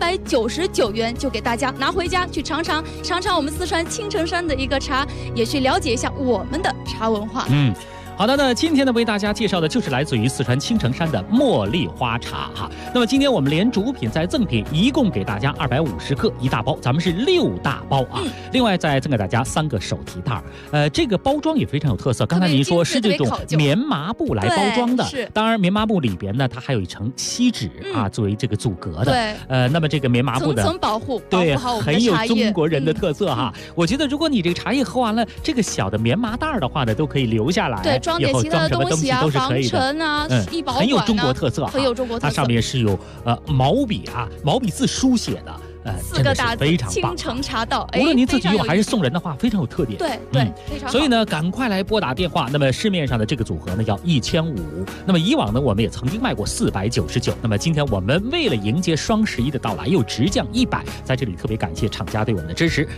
Speaker 15: ，399元就给大家拿回家去尝尝我们四川青城山的一个茶，也去了解一下我们的茶文化。
Speaker 9: 好的，那今天呢为大家介绍的就是来自于四川青城山的茉莉花茶哈。那么今天我们连主品再赠品，一共给大家250克1大包，咱们是6大包啊。另外再赠给大家3个手提袋这个包装也非常有特色。刚才您说是这种棉麻布来包装的，当然棉麻布里边呢，它还有一层锡纸啊，作为这个阻隔的。
Speaker 15: 对，
Speaker 9: 那么这个棉麻布的
Speaker 15: 层层保护，
Speaker 9: 对，
Speaker 15: 好我们的
Speaker 9: 很有中国人的特色哈。我觉得如果你这个茶叶喝完了，这个小的棉麻袋的话呢，都可以留下来。
Speaker 15: 对，装点其他的东西啊，防尘啊，易保管啊，
Speaker 9: 很有中国特色，
Speaker 15: 很有中国特色。
Speaker 9: 它上面是有毛笔字书写的。
Speaker 15: 4个大字，
Speaker 9: 非常棒，
Speaker 15: 青城茶道。
Speaker 9: 无论您自己用还是送人的话，非常有特点。
Speaker 15: 对，非常好。
Speaker 9: 所以呢，赶快来拨打电话。那么市面上的这个组合呢，要1500。那么以往呢，我们也曾经卖过499。那么今天我们为了迎接双11的到来，又直降100。在这里特别感谢厂家对我们的支持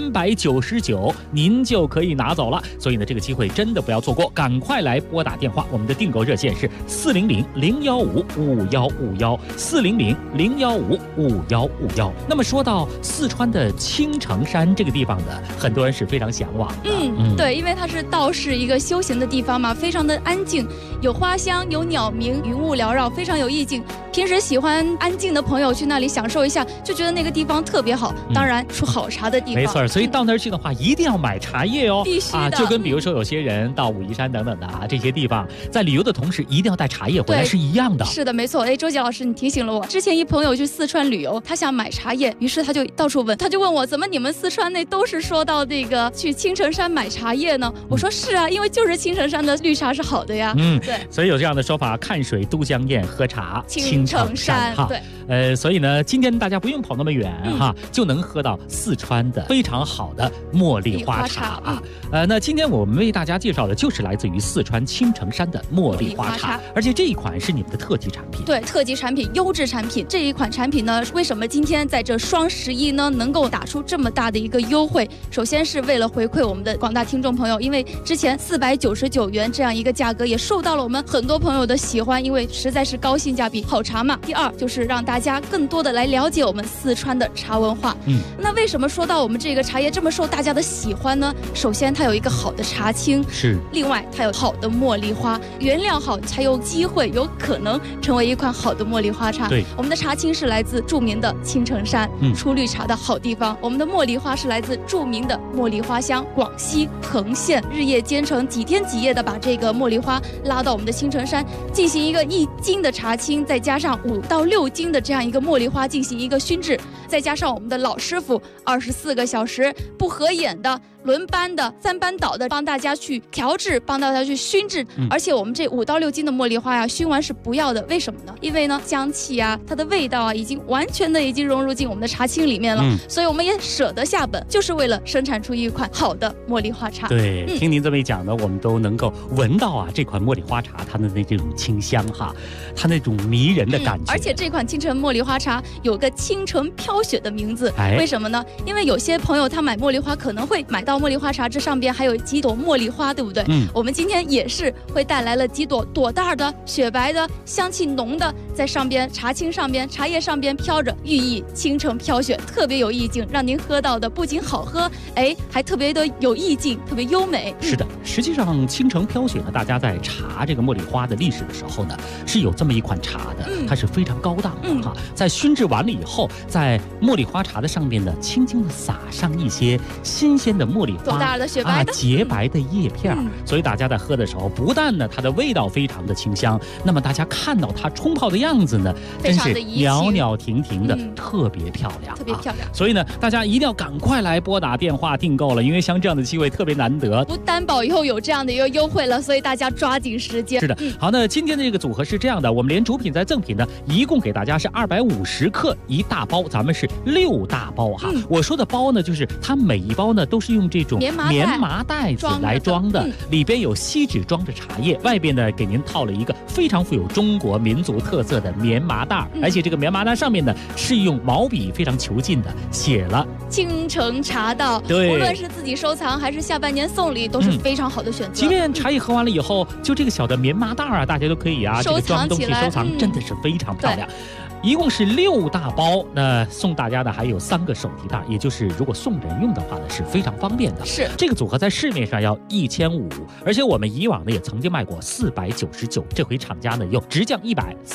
Speaker 9: ，399您就可以拿走了。所以呢，这个机会真的不要错过，赶快来拨打电话。我们的订购热线是400-015-5151，400-015-5151。 那么说到四川的青城山这个地方呢，很多人是非常向往的。
Speaker 15: 对，因为它是道士一个修行的地方嘛，非常的安静，有花香，有鸟鸣，云雾缭绕，非常有意境。平时喜欢安静的朋友去那里享受一下，就觉得那个地方特别好。当然，出好茶的地方。
Speaker 9: 没错，所以到那儿去的话，一定要买茶叶哦。
Speaker 15: 必须的。
Speaker 9: 就跟比如说有些人到武夷山等等的这些地方，在旅游的同时，一定要带茶叶回来是一样的。
Speaker 15: 是的，没错。周杰老师，你提醒了我。之前一朋友去四川旅游，他想买茶叶，于是他就到处问，他就问我，怎么你们四川那都是说到这个去青城山买茶叶呢？我说是啊，因为就是青城山的绿茶是好的呀。对。
Speaker 9: 所以有这样的说法，看水都江堰，喝茶
Speaker 15: 青城山。
Speaker 9: 对。所以呢，今天大家不用跑那么远就能喝到四川的非常好的茉莉花茶啊。那今天我们为大家介绍的就是来自于四川青城山的茉莉花茶，而且这一款是你们的特级产品。
Speaker 15: 对，特级产品，优质产品。这一款产品呢，为什么今天在这双11呢能够打出这么大的一个优惠？首先是为了回馈我们的广大听众朋友，因为之前499元这样一个价格也受到了我们很多朋友的喜欢，因为实在是高性价比好茶嘛。第二就是让大家更多的来了解我们四川的茶文化。那为什么说到我们这个茶叶这么受大家的喜欢呢？首先它有一个好的茶青，
Speaker 9: 是。
Speaker 15: 另外它有好的茉莉花，原料好才有机会有可能成为一款好的茉莉花茶。
Speaker 9: 对，
Speaker 15: 我们的茶青是来自著名的青城山，出绿茶的好地方。我们的茉莉花是来自著名的茉莉花乡广西彭县，日夜兼程，几天几夜的把这个茉莉花拉到我们的青城山，进行一个1斤的茶青，再加上5到6斤的这样一个茉莉花进行一个熏制，再加上我们的老师傅24个小时不合眼的轮班的3班倒的帮大家去调制，帮大家去熏制。而且我们这5到6斤的茉莉花呀，熏完是不要的，为什么呢？因为呢香气啊，它的味道啊，已经完全的已经融入进我们的茶青里面了。所以我们也舍得下本，就是为了生产出一款好的茉莉花茶。
Speaker 9: 对，听您这么一讲呢，我们都能够闻到这款茉莉花茶它的这种清香它那种迷人的感觉。
Speaker 15: 而且这款青城茉莉花茶有个青城飘雪的名字，为什么呢？因为有些朋友他买茉莉花可能会买到茉莉花茶，这上边还有几朵茉莉花，对不对？我们今天也是会带来了几朵朵大的、雪白的、香气浓的，在上边茶青上边、茶叶上边飘着，寓意青城飘雪，特别有意境，让您喝到的不仅好喝，还特别的有意境，特别优美。
Speaker 9: 是的，实际上青城飘雪呢，大家在查这个茉莉花的历史的时候呢，是有这么一款茶的，它是非常高档的在熏制完了以后，在茉莉花茶的上面呢，轻轻的撒上一些新鲜的茉莉花，
Speaker 15: 大的雪白的
Speaker 9: 洁白的叶片，所以大家在喝的时候，不但呢它的味道非常的清香，那么大家看到它冲泡的样子呢，真是袅袅婷婷的，特别漂亮，
Speaker 15: 特别漂亮。
Speaker 9: 所以呢，大家一定要赶快来拨打电话订购了，因为像这样的机会特别难得，
Speaker 15: 不担保以后有这样的一个优惠了，所以大家抓紧时间。
Speaker 9: 是的，好，那今天的这个组合是这样的，我们连主品再赠品呢，一共给大家是250克1大包，咱们是6大包我说的包呢，就是它每一包呢都是用这种棉麻袋子来装的，里边有锡纸装着茶叶，外边呢给您套了一个非常富有中国民族特色的棉麻袋，而且这个棉麻袋上面呢是用毛笔非常遒劲的写了
Speaker 15: 青城茶道，
Speaker 9: 对，
Speaker 15: 无论是自己收藏还是下半年送礼，都是非常好的选择。
Speaker 9: 即便茶叶喝完了以后，就这个小的棉麻袋大家都可以这个装东西收藏，真的是非常漂亮。一共是6大包，那送大家的还有3个手提袋，也就是如果送人用的话呢，是非常方便的。
Speaker 15: 是
Speaker 9: 这个组合在市面上要1500，而且我们以往呢也曾经卖过499，这回厂家呢又直降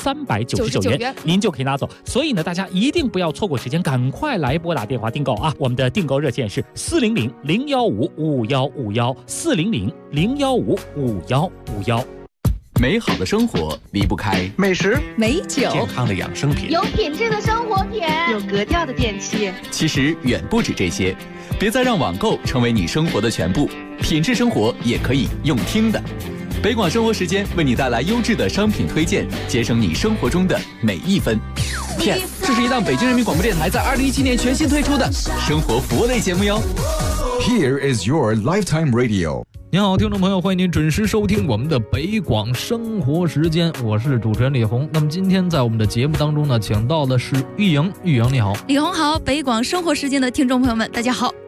Speaker 9: 100，399元，您就可以拿走。所以呢，大家一定不要错过时间，赶快来拨打电话订购我们的订购热线是400-015-5151，400-015-5151。
Speaker 10: 美好的生活离不开
Speaker 14: 美食、
Speaker 6: 美酒、
Speaker 7: 健康的养生品，
Speaker 12: 有品质的生活品， 有格调的电器。
Speaker 10: 其实远不止这些，别再让网购成为你生活的全部，品质生活也可以用听的。北广生活时间为你带来优质的商品推荐，节省你生活中的每一分。
Speaker 11: Yes， 这是一档北京人民广播电台在2017年全新推出的
Speaker 10: 生活服务类节目哟。
Speaker 14: Here is your lifetime radio。
Speaker 1: 您好，听众朋友，欢迎您准时收听我们的北广生活时间，我是主持人李红。那么今天在我们的节目当中呢，请到的是玉莹，玉莹你好。
Speaker 15: 李红好，北广生活时间的听众朋友们，大家好。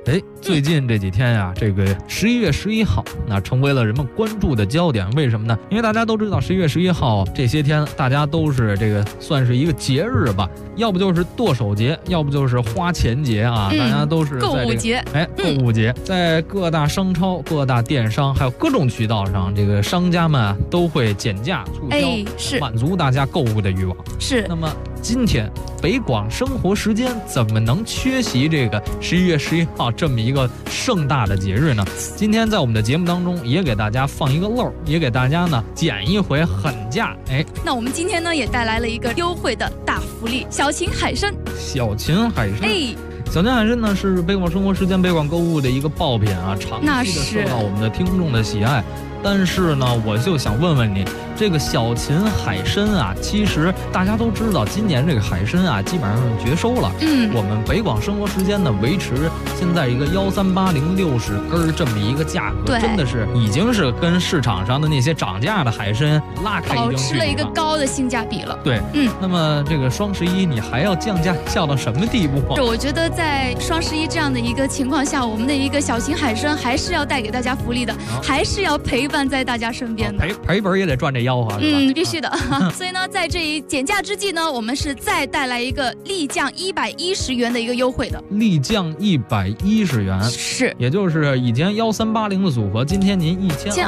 Speaker 13: 最近这几天呀，这个11月11号，那成为了人们关注的焦点。为什么呢？因为大家都知道11月11号这些天，大家都是这个算是一个节日吧，要不就是剁手节，要不就是花钱节啊，大家都是在
Speaker 15: 购物节。
Speaker 13: 购物节，在各大商超、各大电商还有各种渠道上，这个商家们都会减价促销，满足大家购物的欲望。
Speaker 15: 是。
Speaker 13: 那么今天北广生活时间怎么能缺席这个11月11号这么一个盛大的节日呢？今天在我们的节目当中也给大家放一个漏，也给大家呢捡一回狠价。
Speaker 15: 那我们今天呢也带来了一个优惠的大福利，小秦海参。
Speaker 13: 小秦海参。小秦海参呢是北广生活时间、北广购物的一个爆品啊，长期的受到我们的听众的喜爱。但是呢，我就想问问你，这个小秦海参啊，其实大家都知道，今年这个海参啊，基本上是绝收了。我们北广生活时间呢，维持现在一个138060根这么一个价格，真的是已经是跟市场上的那些涨价的海参拉开一定距离了，保
Speaker 15: 持了一个高的性价比了。
Speaker 13: 对，那么这个双11你还要降价降到什么地步？
Speaker 15: 我觉得在双11这样的一个情况下，我们的一个小秦海参还是要带给大家福利的，还是要陪伴在大家身边的。
Speaker 13: 赔本也得赚这吆喝，是吧？
Speaker 15: 必须的。所以呢，在这一减价之际呢，我们是再带来一个立降110元的一个优惠的。
Speaker 13: 立降110元，
Speaker 15: 是，
Speaker 13: 也就是以前1380的组合，今天您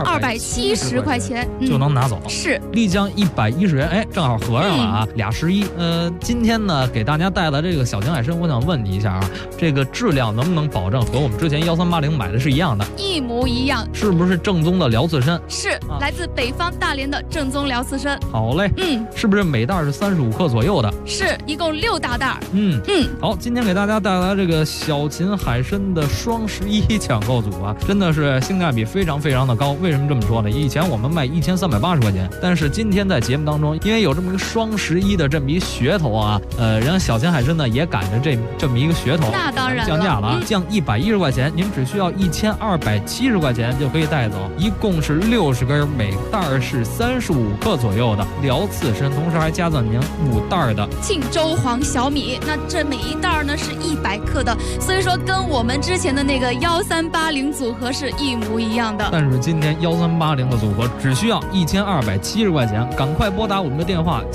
Speaker 15: 1270块钱
Speaker 13: 就能拿走。
Speaker 15: 是，
Speaker 13: 立降110元，正好合上了啊，俩11。今天呢，给大家带来这个小秦海参，我想问你一下啊，这个质量能不能保证和我们之前1380买的是一样的？
Speaker 15: 一模一样。
Speaker 13: 是不是正宗的辽刺参？
Speaker 15: 是，来自北方大连的正宗辽刺参。
Speaker 13: 好嘞，是不是每袋是35克左右的？
Speaker 15: 是，一共6大袋。
Speaker 13: 好，今天给大家带来这个小秦海参的双11抢购组啊，真的是性价比非常非常的高。为什么这么说呢？以前我们卖1380块钱，但是今天在节目当中，因为有这么一个双11的这么一噱头啊，人家小秦海参呢也赶着这么一个噱头，
Speaker 15: 那当然
Speaker 13: 降价了，降110块钱，您只需要1270块钱就可以带走，一共是60根，每袋是35克左右的辽刺参，同时还加赠您5袋的
Speaker 15: 庆州黄小米。那这每一袋呢是100克的，所以说跟我们之前的那个1380组合是一模一样的。
Speaker 13: 但是今天1380的组合只需要1270块钱，赶快拨打我们的电话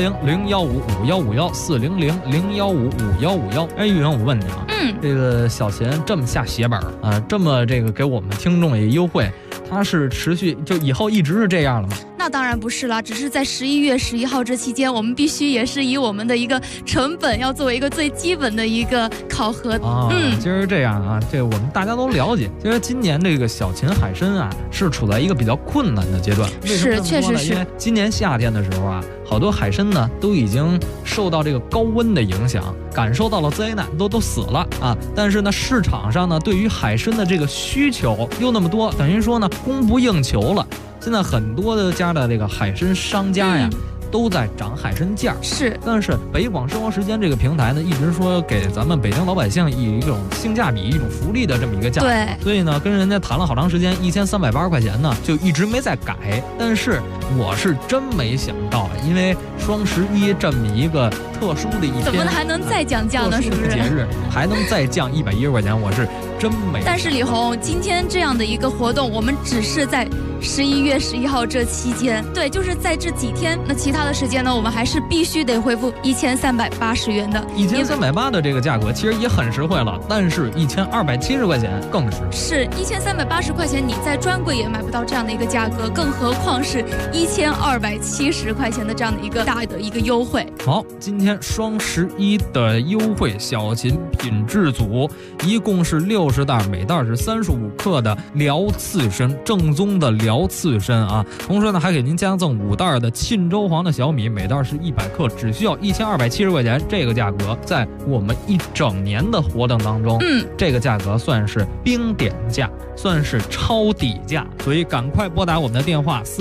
Speaker 13: 400-015-5151，400-015-5151。玉莹，我问你啊，这个小秦这么下血本啊，这么这个给我们听众也优惠，它是持续就以后一直是这样了吗？
Speaker 15: 那当然不是啦，只是在11月11号这期间，我们必须也是以我们的一个成本要作为一个最基本的一个考核。
Speaker 13: 其实这样啊，这个我们大家都了解。其实今年这个小秦海参啊，是处在一个比较困难的阶段。
Speaker 15: 是，确实是。
Speaker 13: 因为今年夏天的时候啊，好多海参呢都已经受到这个高温的影响，感受到了灾难，都死了啊。但是呢，市场上呢对于海参的这个需求又那么多，等于说呢供不应求了。现在很多的家的这个海参商家呀，都在涨海参价。
Speaker 15: 是，
Speaker 13: 但是北广生活时间这个平台呢，一直说给咱们北京老百姓以一种性价比、一种福利的这么一个价格。
Speaker 15: 对，
Speaker 13: 所以呢，跟人家谈了好长时间，1380块钱呢，就一直没再改。但是我是真没想到，因为双11这么一个特殊的一天，
Speaker 15: 怎么还能再降价呢？是不是？
Speaker 13: 节日还能再降110块钱，我是真没。
Speaker 15: 但是李红，今天这样的一个活动，我们只是在11月11号这期间，对，就是在这几天。那其他的时间呢，我们还是必须得恢复1380元的。
Speaker 13: 1380的这个价格其实也很实惠了，但是1270块钱更
Speaker 15: 是1380块钱，你在专柜也买不到这样的一个价格，更何况是1270块钱的这样的一个大的一个优惠。
Speaker 13: 好，今天双11的优惠小秦品质组，一共是60袋，每袋是35克的辽刺参，正宗的辽刺参啊。同时呢，还给您加赠5袋的沁州黄的小米，每袋是100克，只需要1270块钱。这个价格在我们一整年的活动当中，这个价格算是冰点价，算是超底价。所以赶快拨打我们的电话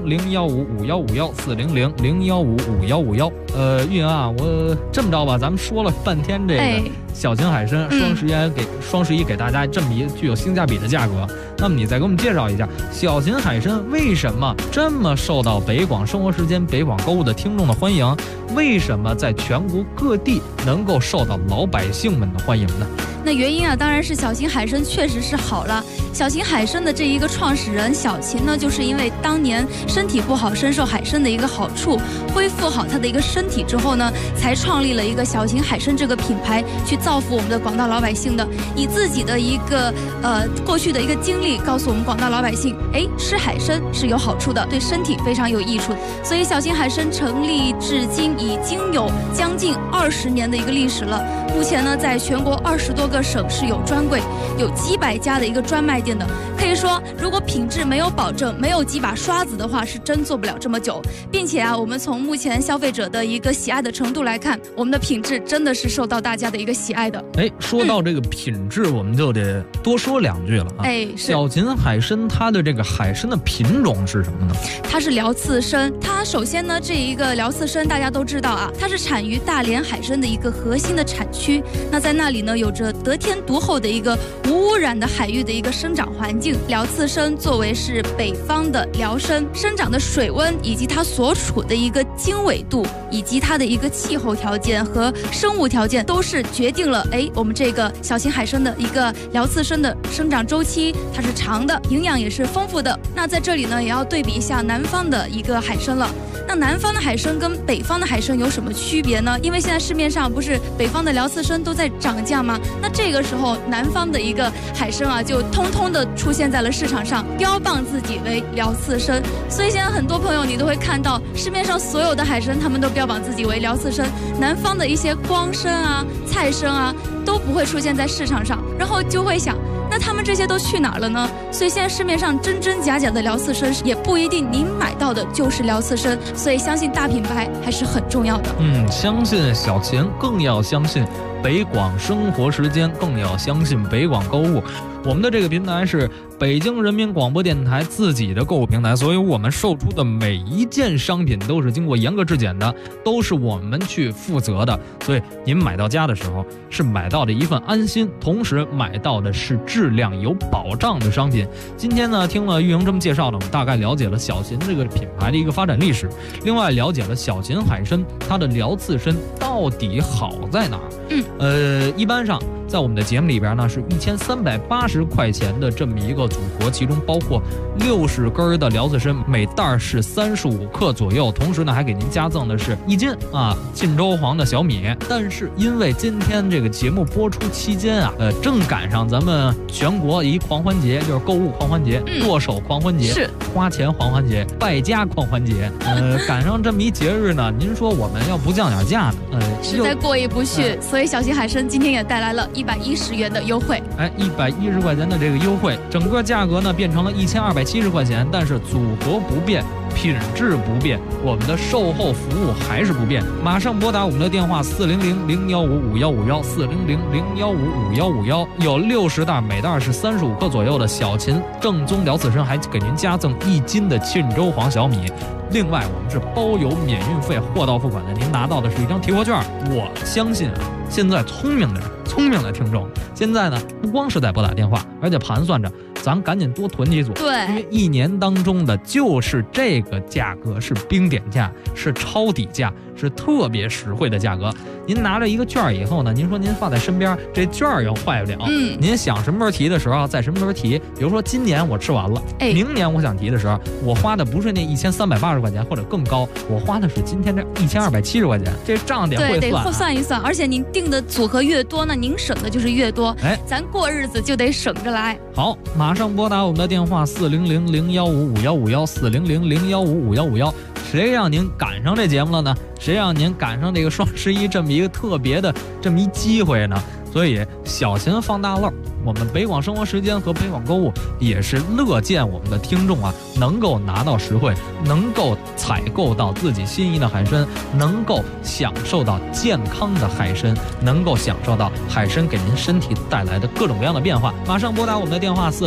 Speaker 13: 400-015-5151，400-015-5151。玉莹啊，我这么着吧，咱们说了半天这个小秦海参，双11给大家这么一个具有性价比的价格。那么你再给我们介绍一下小秦海参为什么这么受到北广生活时间、北广购物的听众的欢迎？为什么在全国各地能够受到老百姓们的欢迎呢？
Speaker 15: 那原因啊，当然是小秦海参确实是好了。小秦海参的这一个创始人小秦呢，就是因为当年身体不好，深受海参的一个好处，恢复好他的一个身体之后呢，才创立了一个小秦海参这个品牌，去造福我们的广大老百姓的。以自己的一个过去的一个经历，告诉我们广大老百姓，吃海参是有好处的，对身体非常有益处。所以小秦海参成立至今已经有将近20年的一个历史了。目前呢，在全国20多个省市有专柜，有几百家的一个专卖店的。可以说，如果品质没有保证，没有几把刷子的话，是真做不了这么久。并且啊，我们从目前消费者的一个喜爱的程度来看，我们的品质真的是受到大家的一个喜爱的。
Speaker 13: 说到这个品质，我们就得多说2句了啊。小秦海参它的这个海参的品种是什么呢？
Speaker 15: 它是辽刺参。它首先呢，这一个辽刺参大家都知道啊，它是产于大连海参的一个核心的产区。那在那里呢，有着得天独厚的一个无污染的海域的一个生长环境。辽刺参作为是北方的辽参，生长的水温以及它所处的一个经纬度，以及它的一个气候条件和生物条件，都是决定了我们这个小秦海参的一个辽刺参的生长周期，它是长的，营养也是丰富的。那在这里呢，也要对比一下南方的一个海参了。那南方的海参跟北方的海参有什么区别呢？因为现在市面上不是北方的辽刺参都在涨价吗？那这个时候南方的一个海参啊，就通通的出现在了市场上，标榜自己为辽刺参。所以现在很多朋友你都会看到市面上所有的海参，他们都标榜自己为辽刺参，南方的一些光参啊、菜参啊都不会出现在市场上，然后就会想，那他们这些都去哪儿了呢？所以现在市面上真真假假的辽刺参也不一定您买到的就是辽刺参，所以相信大品牌还是很重要的。
Speaker 13: 相信小秦，更要相信北广生活时间，更要相信北广购物。我们的这个平台是北京人民广播电台自己的购物平台，所以我们售出的每一件商品都是经过严格质检的，都是我们去负责的。所以您买到家的时候是买到的一份安心，同时买到的是质量有保障的商品。今天呢，听了玉莹这么介绍呢，我们大概了解了小秦这个品牌的一个发展历史，另外了解了小秦海参它的辽刺参到底好在哪儿。一般上在我们的节目里边呢，是1380块钱的这么一个组合，其中包括60根的辽刺参，每袋是35克左右，同时呢还给您加赠的是1斤晋州黄的小米。但是因为今天这个节目播出期间正赶上咱们全国一狂欢节，就是购物狂欢节、剁手狂欢节、
Speaker 15: 是
Speaker 13: 花钱狂欢节、败家狂欢节，赶上这么一节日呢，您说我们要不降点价呢？
Speaker 15: 实在过意不去，所以小秦海参今天也带来了110元的优惠。
Speaker 13: 110块钱的这个优惠，整个价格呢变成了1270块钱，但是组合不变，品质不变，我们的售后服务还是不变。马上拨打我们的电话400-015-5151，400-015-5151，有60袋，每袋是35克左右的小秦正宗辽刺参，还给您加赠1斤的晋州黄小米。另外我们是包邮免运费，货到付款的，您拿到的是一张提货券。我相信现在聪明的听众，现在呢不光是在拨打电话，而且盘算着咱赶紧多囤几组，
Speaker 15: 对，
Speaker 13: 因为1年当中的就是这个价格，是冰点价，是抄底价，是特别实惠的价格。您拿着一个券以后呢，您说您放在身边，这券又坏不了，您想什么时候提的时候在什么时候提。比如说今年我吃完了，明年我想提的时候，我花的不是那1380块钱或者更高，我花的是今天这1270块钱，这账得会算，
Speaker 15: 对，得算一算。而且您定的组合越多呢，您省的就是越多，咱过日子就得省着来。
Speaker 13: 好，马上拨打我们的电话400-015-5151，400-015-5151。谁让您赶上这节目了呢？谁让您赶上这个双11这么一个特别的这么一机会呢？所以小秦放大漏，我们北广生活时间和北广购物也是乐见我们的听众能够拿到实惠，能够采购到自己心仪的海参，能够享受到健康的海参，能够享受到海参给您身体带来的各种各样的变化。马上拨打我们的电话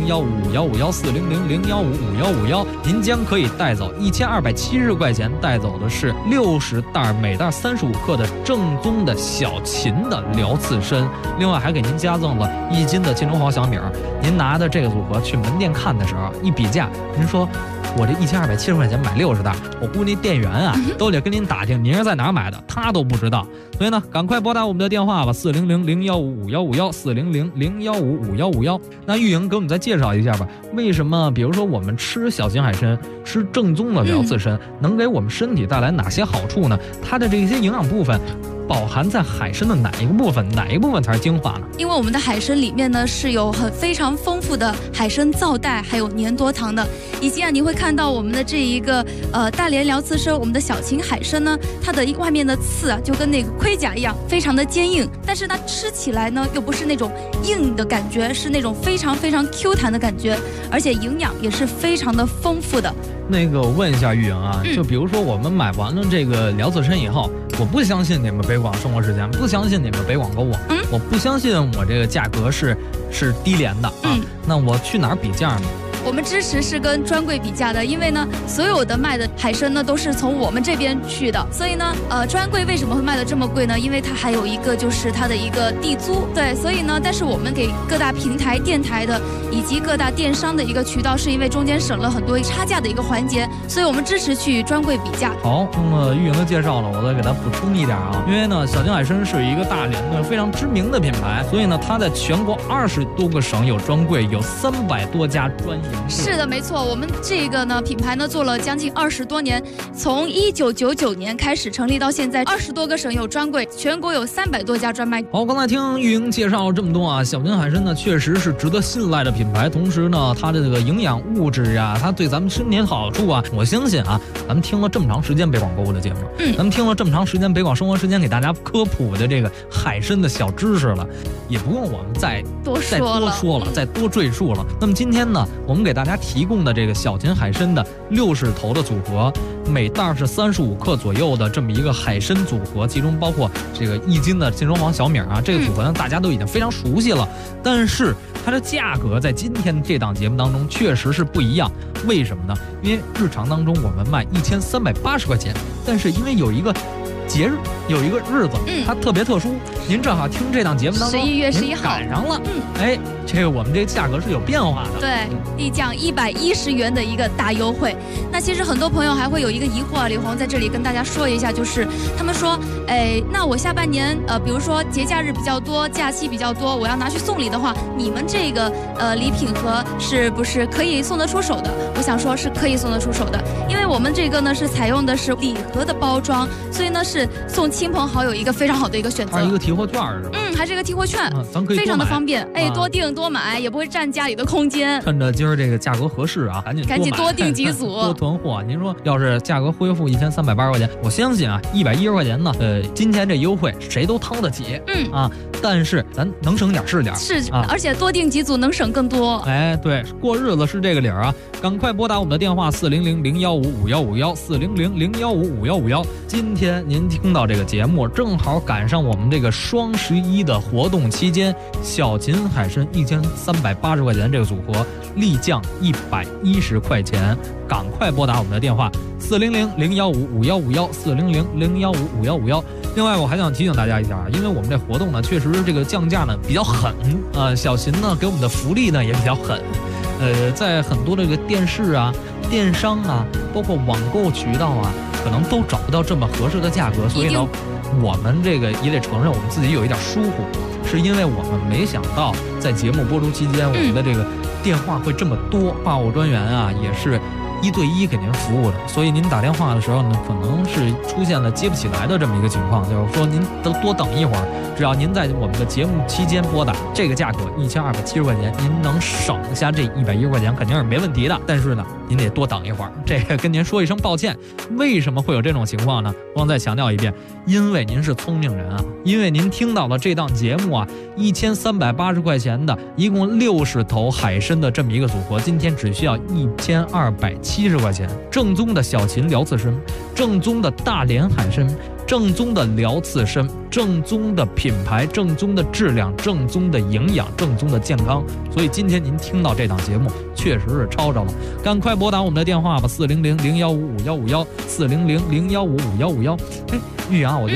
Speaker 13: 400-015-5151，400-015-5151，您将可以带走1270块钱，带走的是60袋，每袋35克的正宗的小秦的辽刺参，另外还给您加赠了1斤的晋州黄小米。您拿的这个组合去门店看的时候一比价，您说我这1270块钱买60袋，我估计那店员啊都得跟您打听您是在哪儿买的，他都不知道。所以呢，赶快拨打我们的电话吧，400-015-5151，400-015-5151。那玉莹给我们再介绍一下吧，为什么比如说我们吃小型海参，吃正宗的辽刺参，能给我们身体带来哪些好处呢？它的这些营养部分饱含在海参的哪一个部分？哪一个部分才是精华呢？
Speaker 15: 因为我们的海参里面呢是有非常丰富的海参皂带，还有粘多糖的，以及你会看到我们的这一个大连辽刺参，我们的小型海参呢，它的外面的刺就跟那个盔甲一样，非常的坚硬，但是它吃起来呢又不是那种硬的感觉，是那种非常非常 Q 弹的感觉，而且营养也是非常的丰富的。
Speaker 13: 那个我问一下玉莹啊，就比如说我们买完了这个辽刺参以后，我不相信你们北广生活时间，不相信你们北广购网，我不相信我这个价格是低廉的啊，那我去哪儿比价呢？
Speaker 15: 我们支持是跟专柜比价的，因为呢，所有的卖的海参呢都是从我们这边去的，所以呢，专柜为什么会卖的这么贵呢？因为它还有一个就是它的一个地租，对，所以呢，但是我们给各大平台、电台的以及各大电商的一个渠道，是因为中间省了很多差价的一个环节，所以我们支持去专柜比价。
Speaker 13: 好，那么玉莹的介绍了，我再给它补充一点啊，因为呢，小型海参是一个大连的非常知名的品牌，所以呢，它在全国20多个省有专柜，有300多家专营。
Speaker 15: 是的，没错，我们这个呢品牌呢做了将近20多年，从1999年开始成立到现在，20多个省有专柜，全国有300多家专卖。
Speaker 13: 好，刚才听玉莹介绍了这么多啊，小型海参呢确实是值得信赖的品牌，同时呢，它的这个营养物质啊，它对咱们身体的好处啊，我相信啊，咱们听了这么长时间北广购物的节目，咱们听了这么长时间北广生活时间给大家科普的这个海参的小知识了，也不用我们再多说了，再多赘述了。那么今天呢，我们给大家提供的这个小型海参的60头的组合，每袋是35克左右的这么一个海参组合，其中包括这个1斤的金双黄小米啊，这个组合呢大家都已经非常熟悉了，但是它的价格在今天这档节目当中确实是不一样。为什么呢？因为日常当中我们卖1380块钱，但是因为有一个节日，有一个日子，它特别特殊。您正好听这档节目当中
Speaker 15: 11月11号
Speaker 13: 赶上了，哎，这个我们这个价格是有变化的，
Speaker 15: 对，立降110元的一个大优惠。那其实很多朋友还会有一个疑惑啊，李红在这里跟大家说一下，就是他们说，哎，那我下半年比如说节假日比较多，假期比较多，我要拿去送礼的话，你们这个礼品盒是不是可以送得出手的？我想说是可以送得出手的，因为我们这个呢是采用的是礼盒的包装，所以呢是送亲朋好友一个非常好的一个选择。
Speaker 13: 还有一个提货券是吧？
Speaker 15: 还是一个提货券，
Speaker 13: 咱可以
Speaker 15: 非常的方便，哎，多订多买，也不会占家里的空间。
Speaker 13: 趁着今儿这个价格合适啊，赶紧
Speaker 15: 多订几组，
Speaker 13: 多囤货。您说要是价格恢复1380块钱，我相信啊，110块钱呢，今天这优惠谁都掏得起，但是咱能省点是点，
Speaker 15: 而且多订几组能省更多。
Speaker 13: 哎，对，过日子是这个理儿啊，赶快拨打我们的电话400-015-5151，400-015-5151。今天您听到这个节目，正好赶上我们这个双11的活动期间，小秦海参1380块钱这个组合立降110块钱，赶快拨打我们的电话400-015-5151，400-015-5151。另外，我还想提醒大家一下啊，因为我们这活动呢，确实这个降价呢比较狠啊，小秦呢给我们的福利呢也比较狠，在很多这个电视啊、电商啊，包括网购渠道啊，可能都找不到这么合适的价格，所以呢，我们这个也得承认我们自己有一点疏忽，是因为我们没想到在节目播出期间，我们的这个电话会这么多，话务专员啊也是1对1给您服务的，所以您打电话的时候呢，可能是出现了接不起来的这么一个情况，就是说您都多等一会儿，只要您在我们的节目期间拨打，这个价格1270块钱，您能省下这110块钱肯定是没问题的，但是呢，您得多等一会儿，这个跟您说一声抱歉。为什么会有这种情况呢？我再强调一遍，因为您是聪明人啊，因为您听到了这档节目啊，1380块钱的一共60头海参的这么一个组合，今天只需要1270块钱，正宗的小秦辽刺参，正宗的大连海参，正宗的辽刺参，正宗的品牌，正宗的质量，正宗的营养，正宗的健康。所以今天您听到这档节目确实是抄着了，赶快拨打我们的电话吧，400-015-5151，400-015-5151。哎，玉阳，我觉得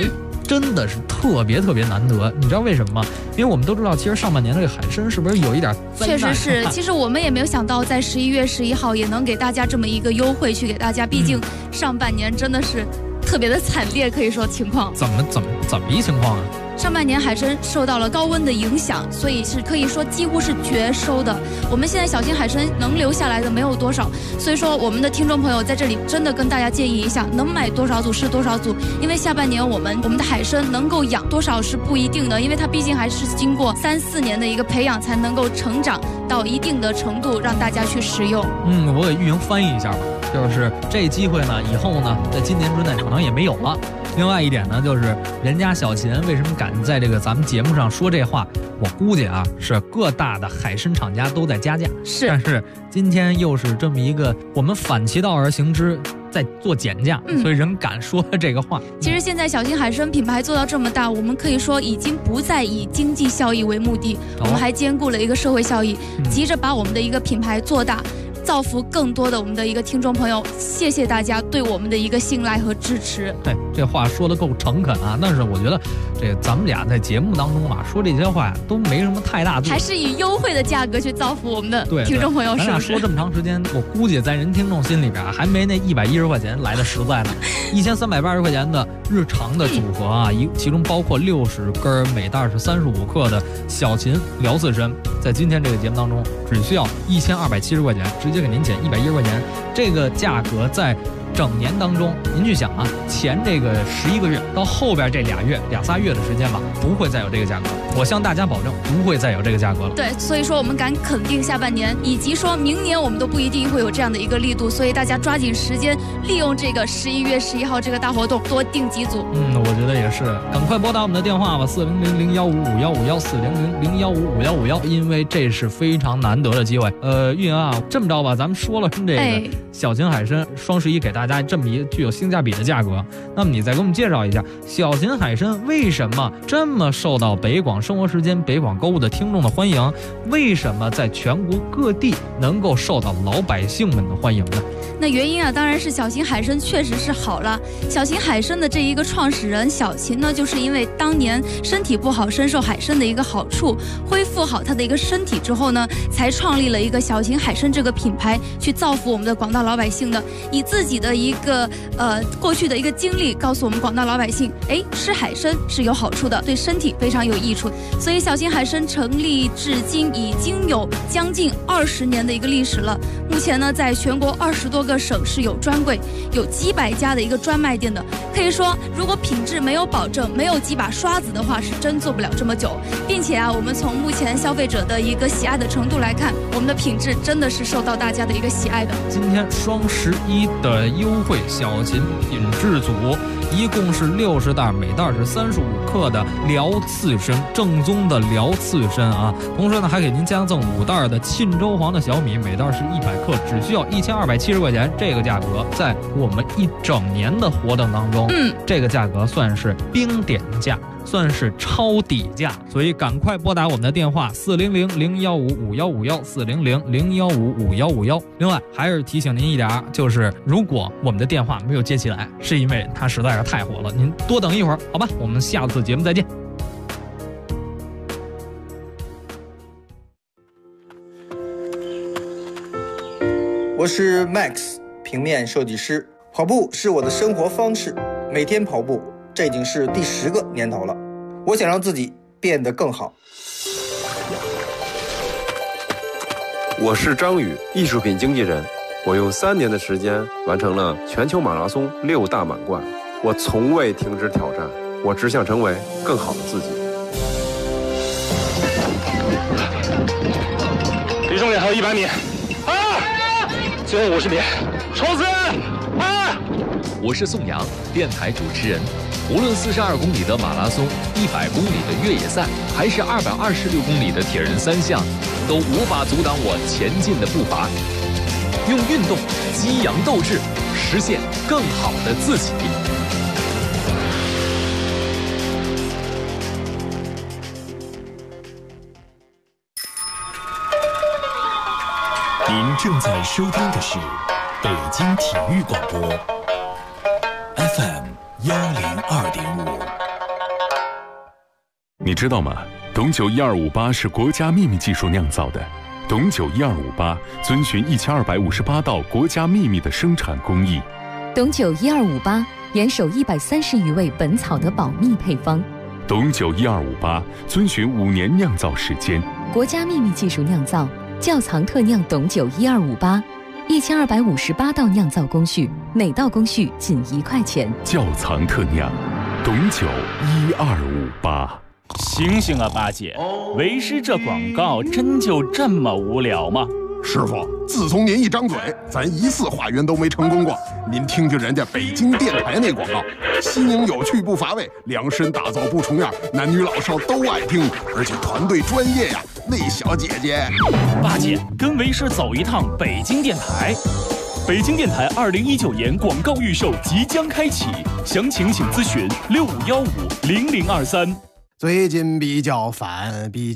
Speaker 13: 真的是特别特别难得。你知道为什么吗？因为我们都知道，其实上半年这个海参是不是有一点灾难？
Speaker 15: 确实是，其实我们也没有想到，在11月11号也能给大家这么一个优惠去给大家，毕竟上半年真的是特别的惨烈，可以说情况。
Speaker 13: 怎么一情况啊？
Speaker 15: 上半年海参受到了高温的影响，所以是可以说几乎是绝收的。我们现在小型海参能留下来的没有多少，所以说我们的听众朋友在这里真的跟大家建议一下，能买多少组是多少组，因为下半年我们的海参能够养多少是不一定的，因为它毕竟还是经过3、4年的一个培养才能够成长到一定的程度，让大家去食用。
Speaker 13: 我给玉莹翻译一下吧，就是这机会呢，以后呢，在今年之内可能也没有了。另外一点呢，就是人家小秦为什么敢在这个咱们节目上说这话，我估计啊，是各大的海参厂家都在加价。
Speaker 15: 是，
Speaker 13: 但是今天又是这么一个我们反其道而行之，在做减价，所以人敢说这个话。
Speaker 15: 其实现在小型海参品牌做到这么大，我们可以说已经不再以经济效益为目的，我们还兼顾了一个社会效益，急着把我们的一个品牌做大，造福更多的我们的一个听众朋友。谢谢大家对我们的一个信赖和支持。
Speaker 13: 对，这话说得够诚恳啊！但是我觉得这个咱们俩在节目当中啊说这些话呀都没什么太大度，
Speaker 15: 还是以优惠的价格去造福我们的听众朋友。
Speaker 13: 咱俩说这么长时间，我估计在人听众心里边还没那110块钱来的实在呢。1380块钱的日常的组合啊，其中包括60根，每袋是35克的小秦辽刺参，在今天这个节目当中只需要1270块钱，直接给您减110块钱。这个价格在整年当中，您去想啊，前这个11个月到后边这2、3月的时间吧，不会再有这个价格。我向大家保证，不会再有这个价格了。
Speaker 15: 对，所以说我们敢肯定下半年，以及说明年我们都不一定会有这样的一个力度，所以大家抓紧时间，利用这个11月11号这个大活动，多订几组。
Speaker 13: 我觉得也是，赶快拨打我们的电话吧，4000155151，4000155151，因为这是非常难得的机会。玉莹啊，这么着吧，咱们说了这个小型海参双11给大家这么一具有性价比的价格，那么你再给我们介绍一下小型海参为什么这么受到北广生活时间、北广购物的听众的欢迎？为什么在全国各地能够受到老百姓们的欢迎呢？
Speaker 15: 那原因啊，当然是小型海参确实是好了。小型海参的这一个创始人小秦呢，就是因为当年身体不好，深受海参的一个好处，恢复好他的一个身体之后呢，才创立了一个小型海参这个品牌，去造福我们的广大老百姓的。以自己的一个过去的一个经历，告诉我们广大老百姓，吃海参是有好处的，对身体非常有益处。所以小型海参成立至今已经有将近20年的一个历史了。目前呢，在全国20多个省市有专柜，有几百家的一个专卖店的。可以说，如果品质没有保证，没有几把刷子的话，是真做不了这么久。并且啊，我们从目前消费者的一个喜爱的程度来看，我们的品质真的是受到大家的一个喜爱的。
Speaker 13: 今天双11的优惠小秦品质组，一共是60袋，每袋是35克的辽刺参，正宗的辽刺参啊。同时呢，还给您加赠5袋的沁州黄的小米，每袋是100克，只需要1270块钱。这个价格在我们一整年的活动当中，这个价格算是冰点价，算是超底价，所以赶快拨打我们的电话400-015-5151，400-015-5151。另外还是提醒您一点，就是如果我们的电话没有接起来，是因为它实在是太火了，您多等一会儿，好吧？我们下次节目再见。
Speaker 16: 我是 Max， 平面设计师。跑步是我的生活方式，每天跑步，这已经是第10个年头了。我想让自己变得更好。
Speaker 17: 我是张宇，艺术品经纪人。我用3年的时间完成了全球马拉松6大满贯。我从未停止挑战，我只想成为更好的自己。
Speaker 18: 离终点还有100米，最后50米，冲刺！
Speaker 19: 我是宋阳，电台主持人。无论42公里的马拉松、100公里的越野赛，还是226公里的铁人3项，都无法阻挡我前进的步伐。用运动激扬斗志，实现更好的自己。
Speaker 2: 您正在收听的是北京体育广播 FM 102.5。 你知道吗？董酒1258是国家秘密技术酿造的。董酒1258遵循1258道国家秘密的生产工艺。
Speaker 20: 董酒1258严守130余味本草的保密配方。
Speaker 2: 董酒1258遵循5年酿造时间，
Speaker 20: 国家秘密技术酿造，窖藏特酿董酒1258，1258道酿造工序，每道工序仅1块钱。
Speaker 2: 窖藏特酿，董酒1258。
Speaker 21: 醒醒啊，八姐！为师这广告真就这么无聊吗？
Speaker 22: 师傅，自从您一张嘴，咱1次化缘都没成功过。您听听人家北京电台那广告，新颖有趣不乏味，量身打造不重样，男女老少都爱听，而且团队专业呀。那小姐姐，
Speaker 21: 八姐跟为师走一趟北京电台。北京电台2019年广告预售即将开启，详情请咨询65150023。
Speaker 23: 最近比较烦，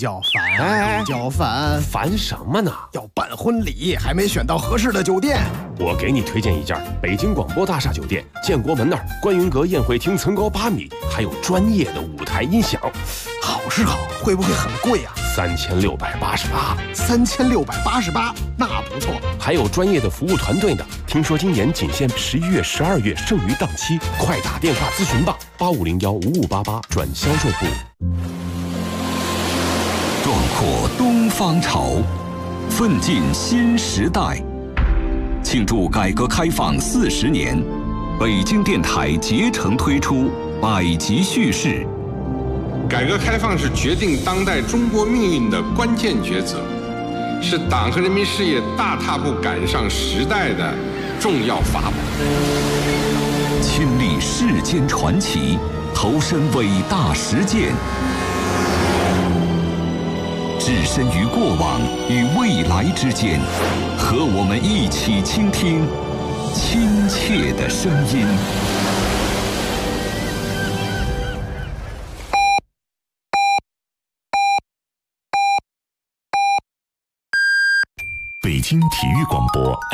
Speaker 18: 烦什么呢？
Speaker 23: 要办婚礼，还没选到合适的酒店。
Speaker 18: 我给你推荐一家北京广播大厦酒店，建国门那儿观云阁宴会厅层高8米，还有专业的舞台音响。
Speaker 23: 好是好，会不会很贵啊
Speaker 18: ？3688。
Speaker 23: 3688，那不错。
Speaker 18: 还有专业的服务团队呢。听说今年仅限11月、12月剩余档期，快打电话咨询吧，85015588转销售部。
Speaker 2: 壮阔东方潮，奋进新时代。庆祝改革开放40年，北京电台竭诚推出百集叙事。
Speaker 24: 改革开放是决定当代中国命运的关键抉择，是党和人民事业大踏步赶上时代的重要法宝。
Speaker 2: 亲历世间传奇，投身伟大实践，置身于过往与未来之间，和我们一起倾听亲切的声音。北京体育广播